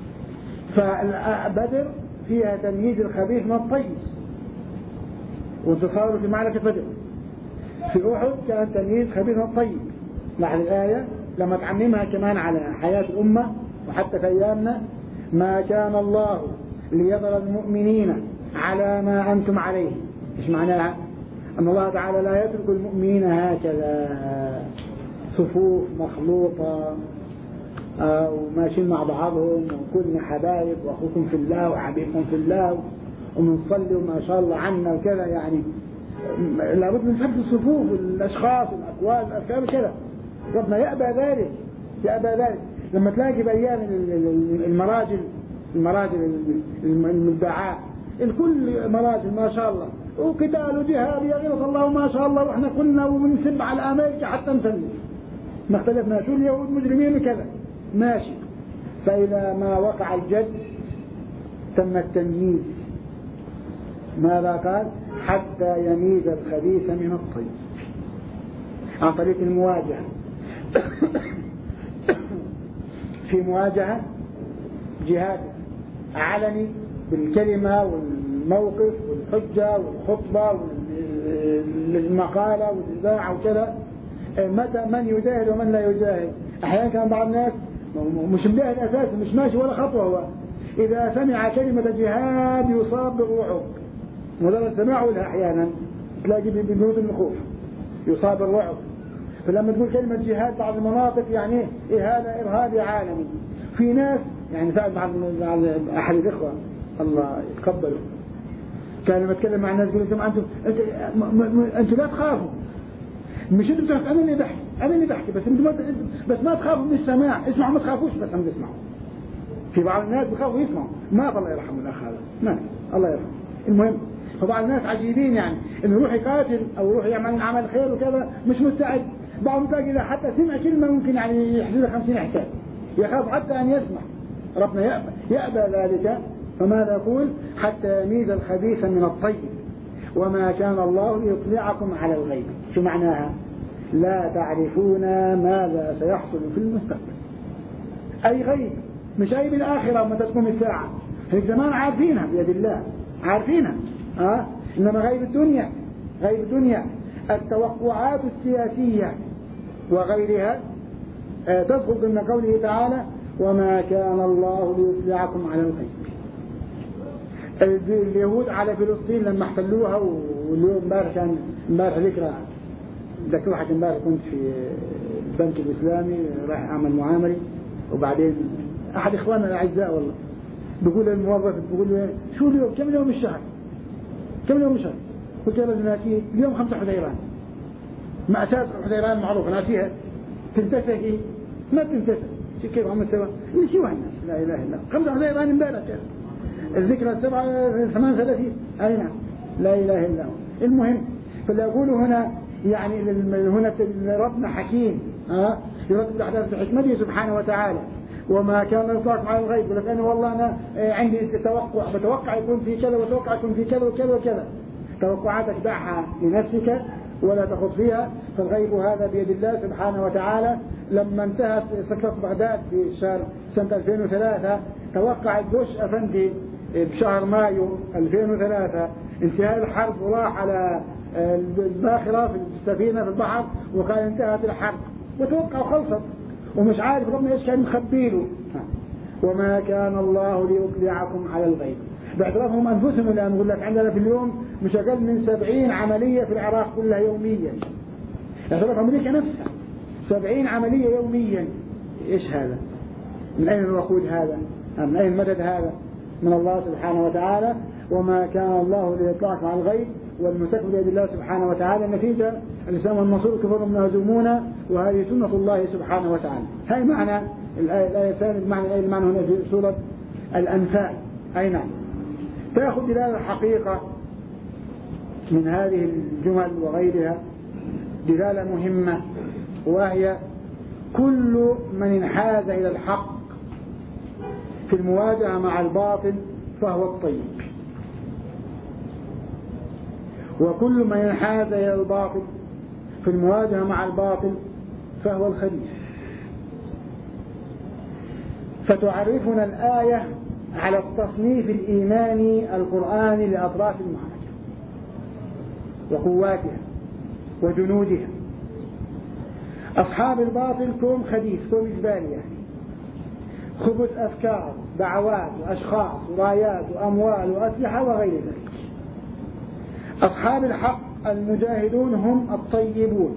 فبدر فيها تمييز الخبيث من الطيب وانتصاره في معركة بدر. في أحد كان تمييز خبيث من الطيب. مع الآية لما تعممها كمان على حياة الأمة وحتى في أيامنا: ما كان الله ليذر المؤمنين على ما أنتم عليه. إيش معناها؟ أن الله تعالى لا يترك المؤمنين هكذا صفوف مخلوطة وماشيين مع بعضهم وكلنا حبايب وأخوكم في الله وحبيبكم في الله ومنصلي وما شاء الله عنا وكذا. يعني لابد من حفظ الصفوف والأشخاص والأقوال والأفكار وكذا. ربنا يأبى ذلك، يأبى ذلك. لما تلاقي بأيام المراجل المراجل المدعاة الكل مراجل ما شاء الله وقتال وجهاد يا غير الله ما شاء الله، واحنا كنا ونسب على أمريكا حتى نفلس، ما اختلفنا شو اليهود مجرمين وكذا ماشي. فإذا ما وقع الجد تم التمييز. ماذا قال؟ حتى يميز الخبيث من الطيب عن طريق المواجهة. في مواجهة جهاد علني بالكلمة والموقف والحجة والخطبة والمقالة والإذاعة وكذا. متى من يجاهد ومن لا يجاهد. أحيانا كان بعض الناس مش مجاهد أساسا، مش ماشي ولا خطوة، هو إذا سمع كلمة جهاد يصاب بروحه مجرد سماعه لها أحيانا تلاقي بيموت من الخوف، يصاب الرعب. فلما تقول كلمة جهاد بعض المناطق يعني إيه هذا إرهابي عالمي. في ناس يعني فعل مع أحد الإخوة الله يتقبله كان لما أتكلم مع الناس يقول لهم أنتم أنتم لا تخافوا، مش أنتم بتخافوا، أنا اللي بحكي أنا اللي بحكي بس أنتم بس ما تخافوا من السماع، اسمعوا ما تخافوش بس هم تسمعوا. في بعض الناس بخافوا يسمعوا، ما الله يرحمه الأخ هذا ما الله يرحمه. المهم فبعض الناس عجيبين يعني إنه يروح يقاتل أو يروح يعمل عمل خير وكذا مش مستعد. بعضهم تلاقي إذا حتى سمع كلمة ممكن يعني يحدث خمسين حساب، يخاف حتى أن يسمع. ربنا يأبى, يأبى ذلك. فماذا يقول؟ حتى يميز الخبيث من الطيب وما كان الله ليطلعكم على الغيب. شو معناها؟ لا تعرفون ماذا سيحصل في المستقبل. أي غيب مش غيب الآخرة ومتى تقوم الساعة، في زمان عارفينها بيد الله عارفينها أه؟ إنما غيب الدنيا غيب الدنيا التوقعات السياسية وغيرها أه تدخل ضمن قوله تعالى وما كان الله ليطلعكم على الغيب. اليهود على فلسطين لما احتلوها، واليوم امبارح كان امبارح ذكرى ذكروا حتى امبارح كنت في البنك الإسلامي رايح أعمل معاملي، وبعدين أحد إخواننا الأعزاء والله بيقول للموظف بيقول له شو اليوم كم يوم الشهر كم يوم الشهر؟ قلت له ناسيه اليوم خمسة حزيران. مأساة حزيران معروفة ناسيها تنتسى إيه؟ ما تنتسى كيف عم تسوى؟ نسيوها الناس لا إله إلا الله. خمسة حزيران امبارح الذكرى السبعة ثمان ثلاثين أي نعم لا إله إلا هو. المهم فاللي أقوله هنا يعني هنا ربنا حكيم أه؟ يرتب الأحداث بحكمته سبحانه وتعالى. وما كان يطلعكم على الغيب، ولكن أنا والله أنا عندي توقع بتوقع يكون في كذا وتوقع يكون في كذا وكذا وكذا. توقعاتك دعها لنفسك ولا تخض فيها، فالغيب هذا بيد الله سبحانه وتعالى. لما انتهت سقطة بغداد في شهر سنة ألفين وثلاثة توقع بوش أفندي بشهر مايو ألفين وثلاثة انتهاء الحرب، وراح على الباخرة في السفينة في البحر وقال انتهت الحرب وتوقع وخلصت، ومش عارف ربنا ايش كان مخبيله. وما كان الله ليطلعكم على الغيب باعترافهم انفسهم. الان نقول لك عندنا في اليوم مش اقل من سبعين عمليه في العراق كلها يوميا. اعتراف امريكا نفسها سبعين عمليه يوميا. ايش هذا؟ من اين الوقود هذا؟ من اين المدد هذا؟ من الله سبحانه وتعالى. وما كان الله ليطلعكم على الغيب والمسك بيد الله سبحانه وتعالى. النتيجة الإسلام والنصر كفر مهزومون، وهذه سنة الله سبحانه وتعالى. هاي معنى الآية الثانية بمعنى الآية المعنى هنا في سورة الأنفال. أي نعم تأخذ دلالة الحقيقة من هذه الجمل وغيرها دلالة مهمة، وهي كل من انحاز إلى الحق في المواجهة مع الباطل فهو الطيب، وكل من انحاز إلى الباطل في المواجهة مع الباطل فهو الخبيث. فتعرفنا الآية على التصنيف الإيماني القرآني لأطراف المعركة وقواتها وجنودها. أصحاب الباطل كوم خبيث كوم زبالة يعني، خبث أفكار دعوات وأشخاص ورايات وأموال وأسلحة وغير ذلك. أصحاب الحق المجاهدون هم الطيبون،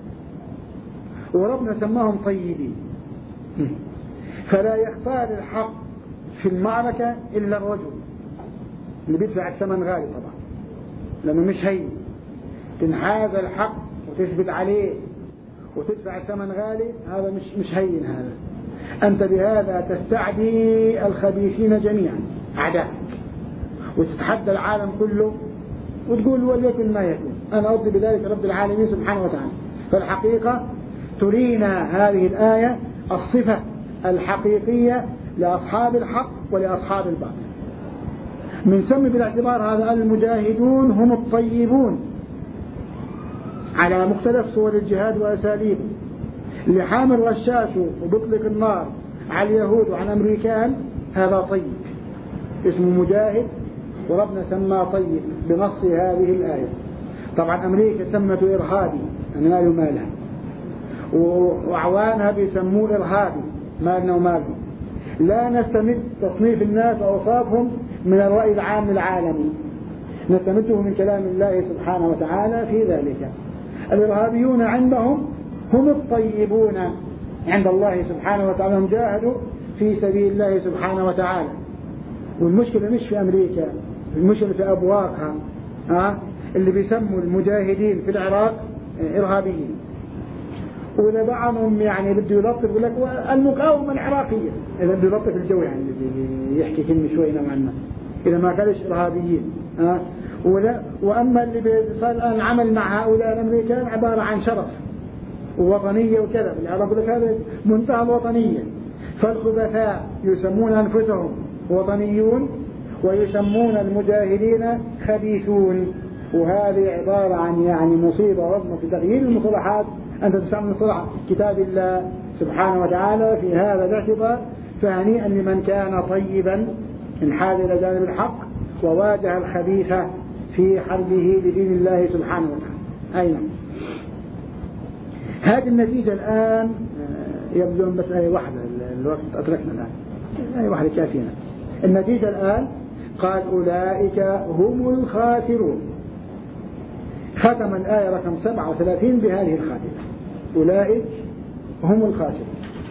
وربنا سماهم طيبين. فلا يختار الحق في المعركة إلا الرجل اللي بيدفع الثمن غالي طبعا، لأنه مش هين تنحاز الحق وتثبت عليه وتدفع الثمن غالي، هذا مش مش هين. هذا أنت بهذا تستعدي الخبيثين جميعا أعداء، وتتحدى العالم كله وتقول وليكن ما يكون، أنا أرضي بذلك رب العالمين سبحانه وتعالى. فالحقيقة ترينا هذه الآية الصفة الحقيقية لأصحاب الحق ولأصحاب الباطل. من سمي بالاعتبار هذا المجاهدون هم الطيبون على مختلف صور الجهاد وأساليبه. اللي حامل رشاشه وبيطلق النار على اليهود وعلى الأمريكان هذا طيب اسمه مجاهد، وربنا سماه طيب بنص هذه الآية. طبعا أمريكا سمته إرهابي أنا ماله مالها، وأعوانها بيسموه إرهابي مالنا ومالهم. لا نستمد تصنيف الناس وأوصافهم من الرأي العام العالمي، نستمده من كلام الله سبحانه وتعالى في ذلك. الإرهابيون عندهم هم الطيبون عند الله سبحانه وتعالى، هم جاهدوا في سبيل الله سبحانه وتعالى. والمشكلة مش في أمريكا، المشكلة في أبواقها. ها اللي بيسموا المجاهدين في العراق إرهابيين، وإذا بعضهم يعني بده يلطف يقول لك المقاومة العراقية، إذا بده يلطف الجو يعني يحكي كلمة شوي نوعا ما، إذا ما قالش إرهابيين. ها وأما اللي صار الآن العمل مع هؤلاء الأمريكان عبارة عن شرف ووطنية وكذا. العراق يقول لك هذا منتهى الوطنية. فالخبثاء يسمون أنفسهم وطنيون ويسمون المجاهدين خبيثون، وهذه عبارة عن يعني مصيبة رغم في تغيير المصطلحات. أنت تستعمل مصطلح كتاب الله سبحانه وتعالى في هذا الاعتبار، فهنيئا لمن كان طيبا انحاز إلى جانب الحق وواجه الخبيث في حربه لدين الله سبحانه وتعالى. أيضا هذه النتيجة الآن يبدو بس آية واحدة، الوقت أتركنا الآن آية واحدة كافينا. النتيجة الآن قال أولئك هم الخاسرون. ختم الآية رقم سبعة وثلاثين بهذه الخاتمة، أولئك هم الخاسرون.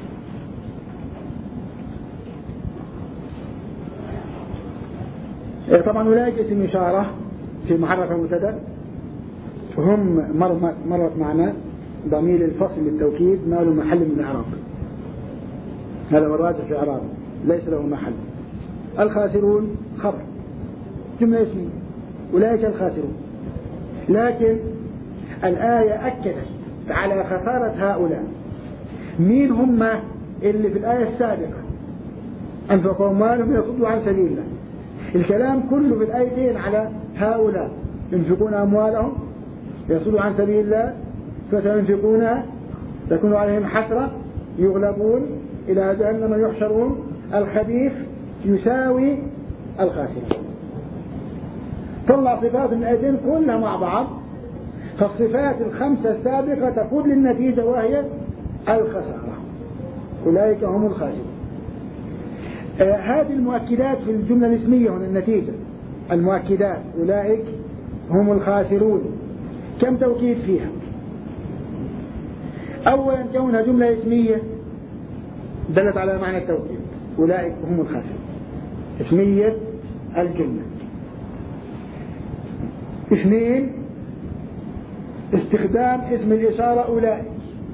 طبعا أولئك اسم إشارة في محرك المبتدأ، هم مرت معنا ضمير الفصل للتوكيد ما له محل من الإعراب، هذا هو الراجح في الإعراب ليس له محل. الخاسرون خبر جملة اسمية، أولئك الخاسرون. لكن الآية أكدت على خسارة هؤلاء. مين هم اللي في الآية السابقة أنفقوا أموالهم يصدوا عن سبيل الله؟ الكلام كله في الآيتين على هؤلاء، ينفقون أموالهم يصدوا عن سبيل الله فسينفقونها تكون عليهم حسرة يغلبون إلى جهنم يحشرون. الخبيث يساوي الخاسر. طلع صفات الآيتين كلها مع بعض، فالصفات الخمسة السابقة تقود للنتيجة وهي الخسارة. أولئك هم الخاسرون. آه هذه المؤكدات في الجملة الاسمية هنا النتيجة، المؤكدات أولئك هم الخاسرون كم توكيد فيها؟ أولا كونها جملة اسمية دلت على معنى التوكيد، أولئك هم الخاسرون اسمية الجملة. اثنين استخدام اسم الإشارة أولئك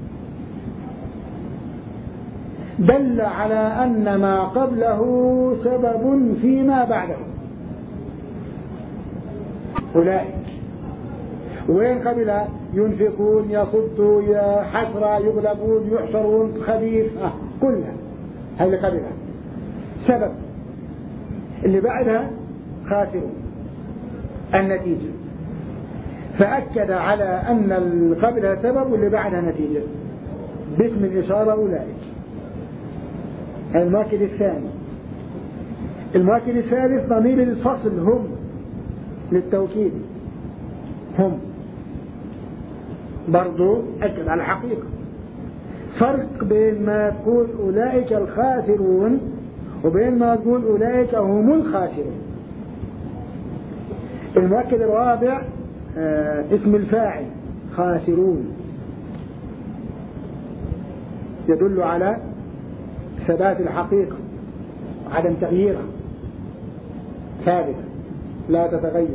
دل على أن ما قبله سبب فيما بعده. أولئك وين قبلها؟ ينفقون يصدوا يا حسرة يغلبون يحشرون خبيث آه. كلها هذه قبلها سبب. اللي بعدها خاسرون النتيجة، فأكد على أن اللي قبلها سبب واللي بعدها نتيجة باسم الإشارة أولئك. المؤكد الثاني. المؤكد الثالث ضمير الفصل هم للتوكيد، هم برضو أكد على الحقيقة. فرق بين ما تقول أولئك الخاسرون وبين ما تقول أولئك هم الخاسرون. المؤكد الرابع آه اسم الفاعل خاسرون يدل على ثبات الحقيقة وعدم تغييرها، ثابتة لا تتغير.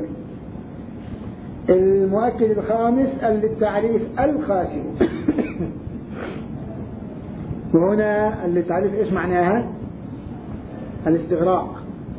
المؤكد الخامس للتعريف الخاسرون وهنا التعريف ايش معناها؟ الاستغراق،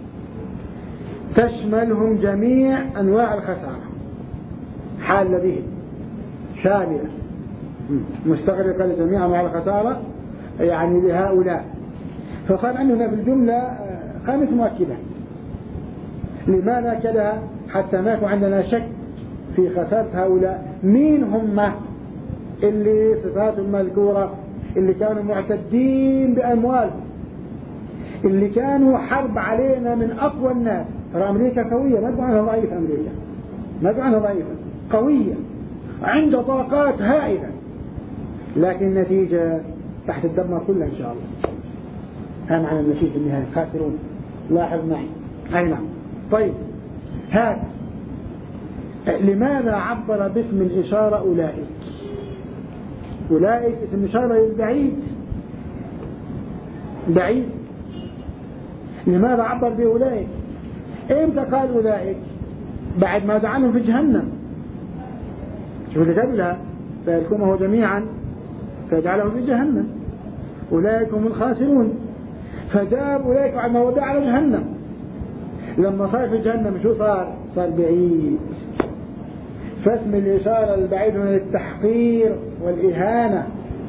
تشملهم جميع أنواع الخسارة، حال بهم شاملة مستغرقة لجميع أنواع الخسارة يعني لهؤلاء. فصار عندنا في الجملة خمس مؤكدات. لماذا كذا؟ حتى ما يكون عندنا شك في خسارة هؤلاء. مين هم اللي صفات المذكورة؟ اللي كانوا معتدين بأموالهم، اللي كانوا حرب علينا من أقوى الناس. ترى أمريكا قوية، ما تقول عنها ضعيفة، أمريكا ما تقول عنها ضعيفة، قوية عندها طاقات هائلة، لكن النتيجة تحت الدمار كلها إن شاء الله. هذا معنى النتيجة النهائية خاسرون. لاحظ معي. أي نعم. طيب هذا لماذا عبر باسم الإشارة أولئك؟ أولئك اسم إشارة بعيد بعيد. لماذا عبر بأولئك؟ إمتى قال أولئك؟ بعد ما جعلهم في جهنم. شوف اللي قبلها فيلكمه جميعا فيجعلهم في جهنم، أولئك هم الخاسرون. فجاب أولئك بعد ما وضع على جهنم. لما صار في جهنم شو صار؟ صار بعيد. فاسم الإشارة البعيد من التحقير والإهانة،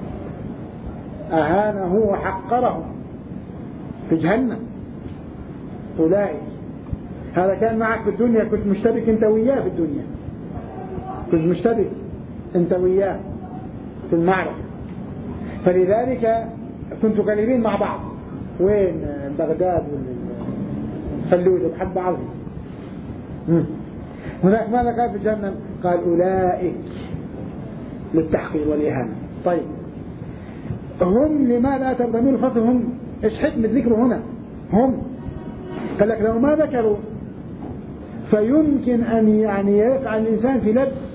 أهانه وحقره في جهنم. أولئك هذا كان معك في الدنيا، كنت مشترك أنت وياه في الدنيا، كنت مشترك أنت وياه في المعركة، فلذلك كنتوا قريبين مع بعض. وين بغداد والفلوجة بحب بعضهم. هناك ماذا قال في الجنة؟ قال أولئك للتحقير والإهانة. طيب هم لماذا أتى الضمير الفصل؟ هم إيش حكمة ذكره هنا؟ هم قال لك لو ما ذكروا فيمكن أن يعني يقع الإنسان في لبس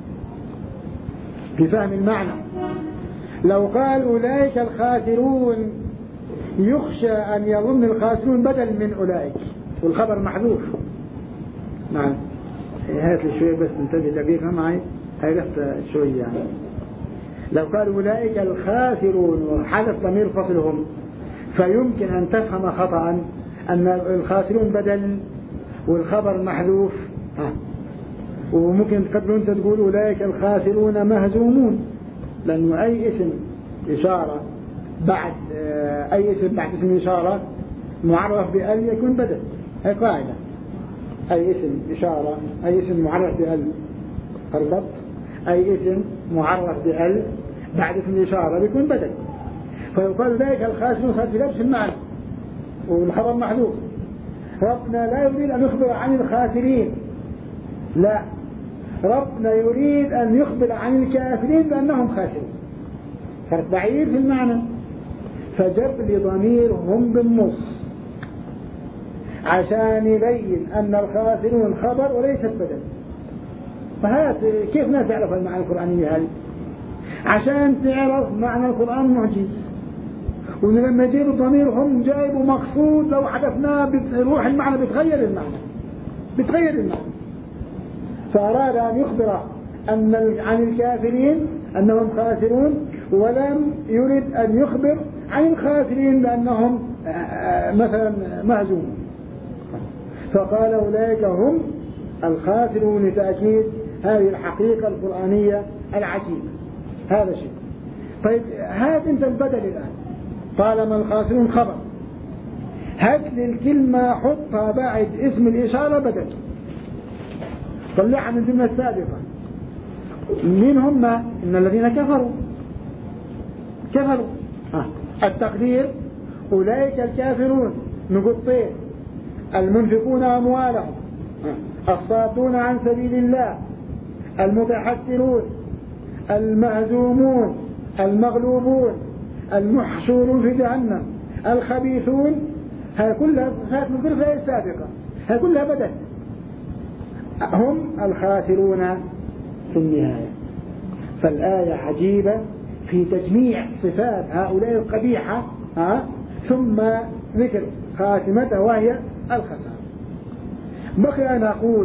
في فهم المعنى. لو قال أولئك الخاسرون يخشى أن يظن الخاسرون بدل من أولئك والخبر محذوف. نعم هات لي شوية بس انتبه دقيقة معي، هاي لفت شوية يعني. لو قال أولئك الخاسرون وحدث ضمير فصلهم فيمكن أن تفهم خطأ أن الخاسرون بدل والخبر محذوف. ها. وممكن قبل أنت تقول أولئك الخاسرون مهزومون، لأنه أي اسم إشارة بعد أي اسم بعد اسم إشارة معرف بأل يكون بدل. هي قاعدة، أي اسم إشارة أي اسم معرف بأل الربط، أي اسم معرف بأل بعد اسم إشارة بيكون بدل. فيقال ذلك الخاسرون صار في لبس المعنى والخبر محذوف. ربنا لا يريد أن يخبر عن الخاسرين، لا، ربنا يريد أن يخبر عن الكافرين بأنهم خاسرون. فرق بعيد في المعنى. فجاب لي ضمير هم بالنص عشان يبين أن الخاسرون خبر وليست بدل. فهذا كيف ما تعرف المعنى القرآني هذه؟ عشان تعرف معنى القرآن معجز. ولما يجيب الضمير هم جايبه مقصود، لو حدثناه بروح المعنى بتغير المعنى بتغير المعنى. فأراد أن يخبر أن عن الكافرين أنهم خاسرون، ولم يرد أن يخبر عن الخاسرين بأنهم مثلا مهزومون. فقال أولئك هم الخاسرون لتأكيد هذه الحقيقة القرآنية العجيبة. هذا شيء. طيب هات أنت البدل الآن، طالما الخاسرون خبر، هات لي الكلمة حطها بعد اسم الإشارة بدل، طلعها من الجملة السابقة. مين هم؟ إن الذين كفروا كفروا آه. التقدير أولئك الكافرون نقطين، المنفقون أموالهم آه. الصادون عن سبيل الله، المتحسرون، المهزومون، المغلوبون، المحشورون في جهنم، الخبيثون. هذه كلها فات من كل الآية السابقة، هذه كلها بدل. هم الخاسرون في النهاية. فالآية عجيبة في تجميع صفات هؤلاء القبيحة ها؟ ثم ذكر خاتمتها وهي الخسارة. بقي أن أقول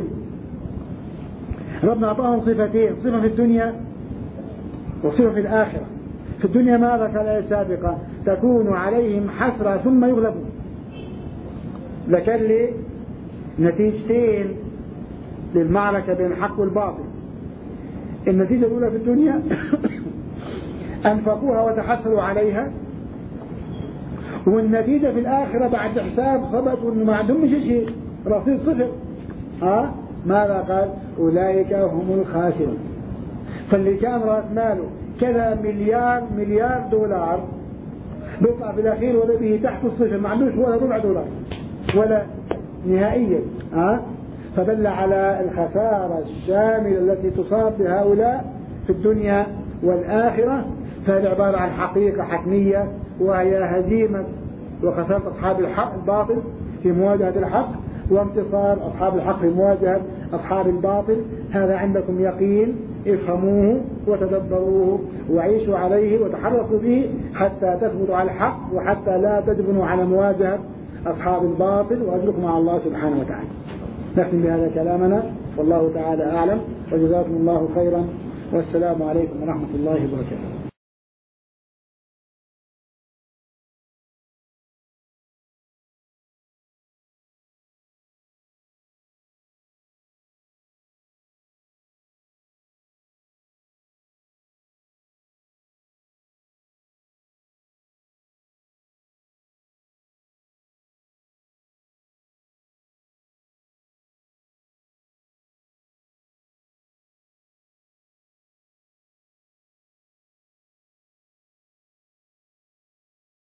ربنا أعطاهم صفتين، صفة في الدنيا وصفة في الآخرة. في الدنيا ماذا قال الآية السابقة؟ تكون عليهم حسرة ثم يغلبون. ذكر لي نتيجتين للمعركة بين الحق والباطل. النتيجة الأولى في الدنيا أنفقوها وتحسروا عليها، والنتيجة في الآخرة بعد حساب صبت وإنه ما عندهم شيء رصيد صفر. ها ماذا قال؟ أولئك هم الخاسرون. فاللي كان رأس ماله كذا مليار مليار دولار بيطلع في الأخير ولا به تحت الصفر، ما عندوش ولا ربع دولار ولا نهائيا. ها فدل على الخسارة الشاملة التي تصاب بهؤلاء في الدنيا والآخرة. فهذه عبارة عن حقيقة حتمية، وهي هزيمة وخسارة أصحاب الحق الباطل في مواجهة الحق، وانتصار أصحاب الحق في مواجهة أصحاب الباطل. هذا عندكم يقين، افهموه وتدبروه وعيشوا عليه وتحرصوا به حتى تثبتوا على الحق وحتى لا تجبنوا على مواجهة أصحاب الباطل وأجركم مع الله سبحانه وتعالى. نختم بهذا كلامنا والله تعالى أعلم، وجزاكم الله خيرا، والسلام عليكم ورحمة الله وبركاته.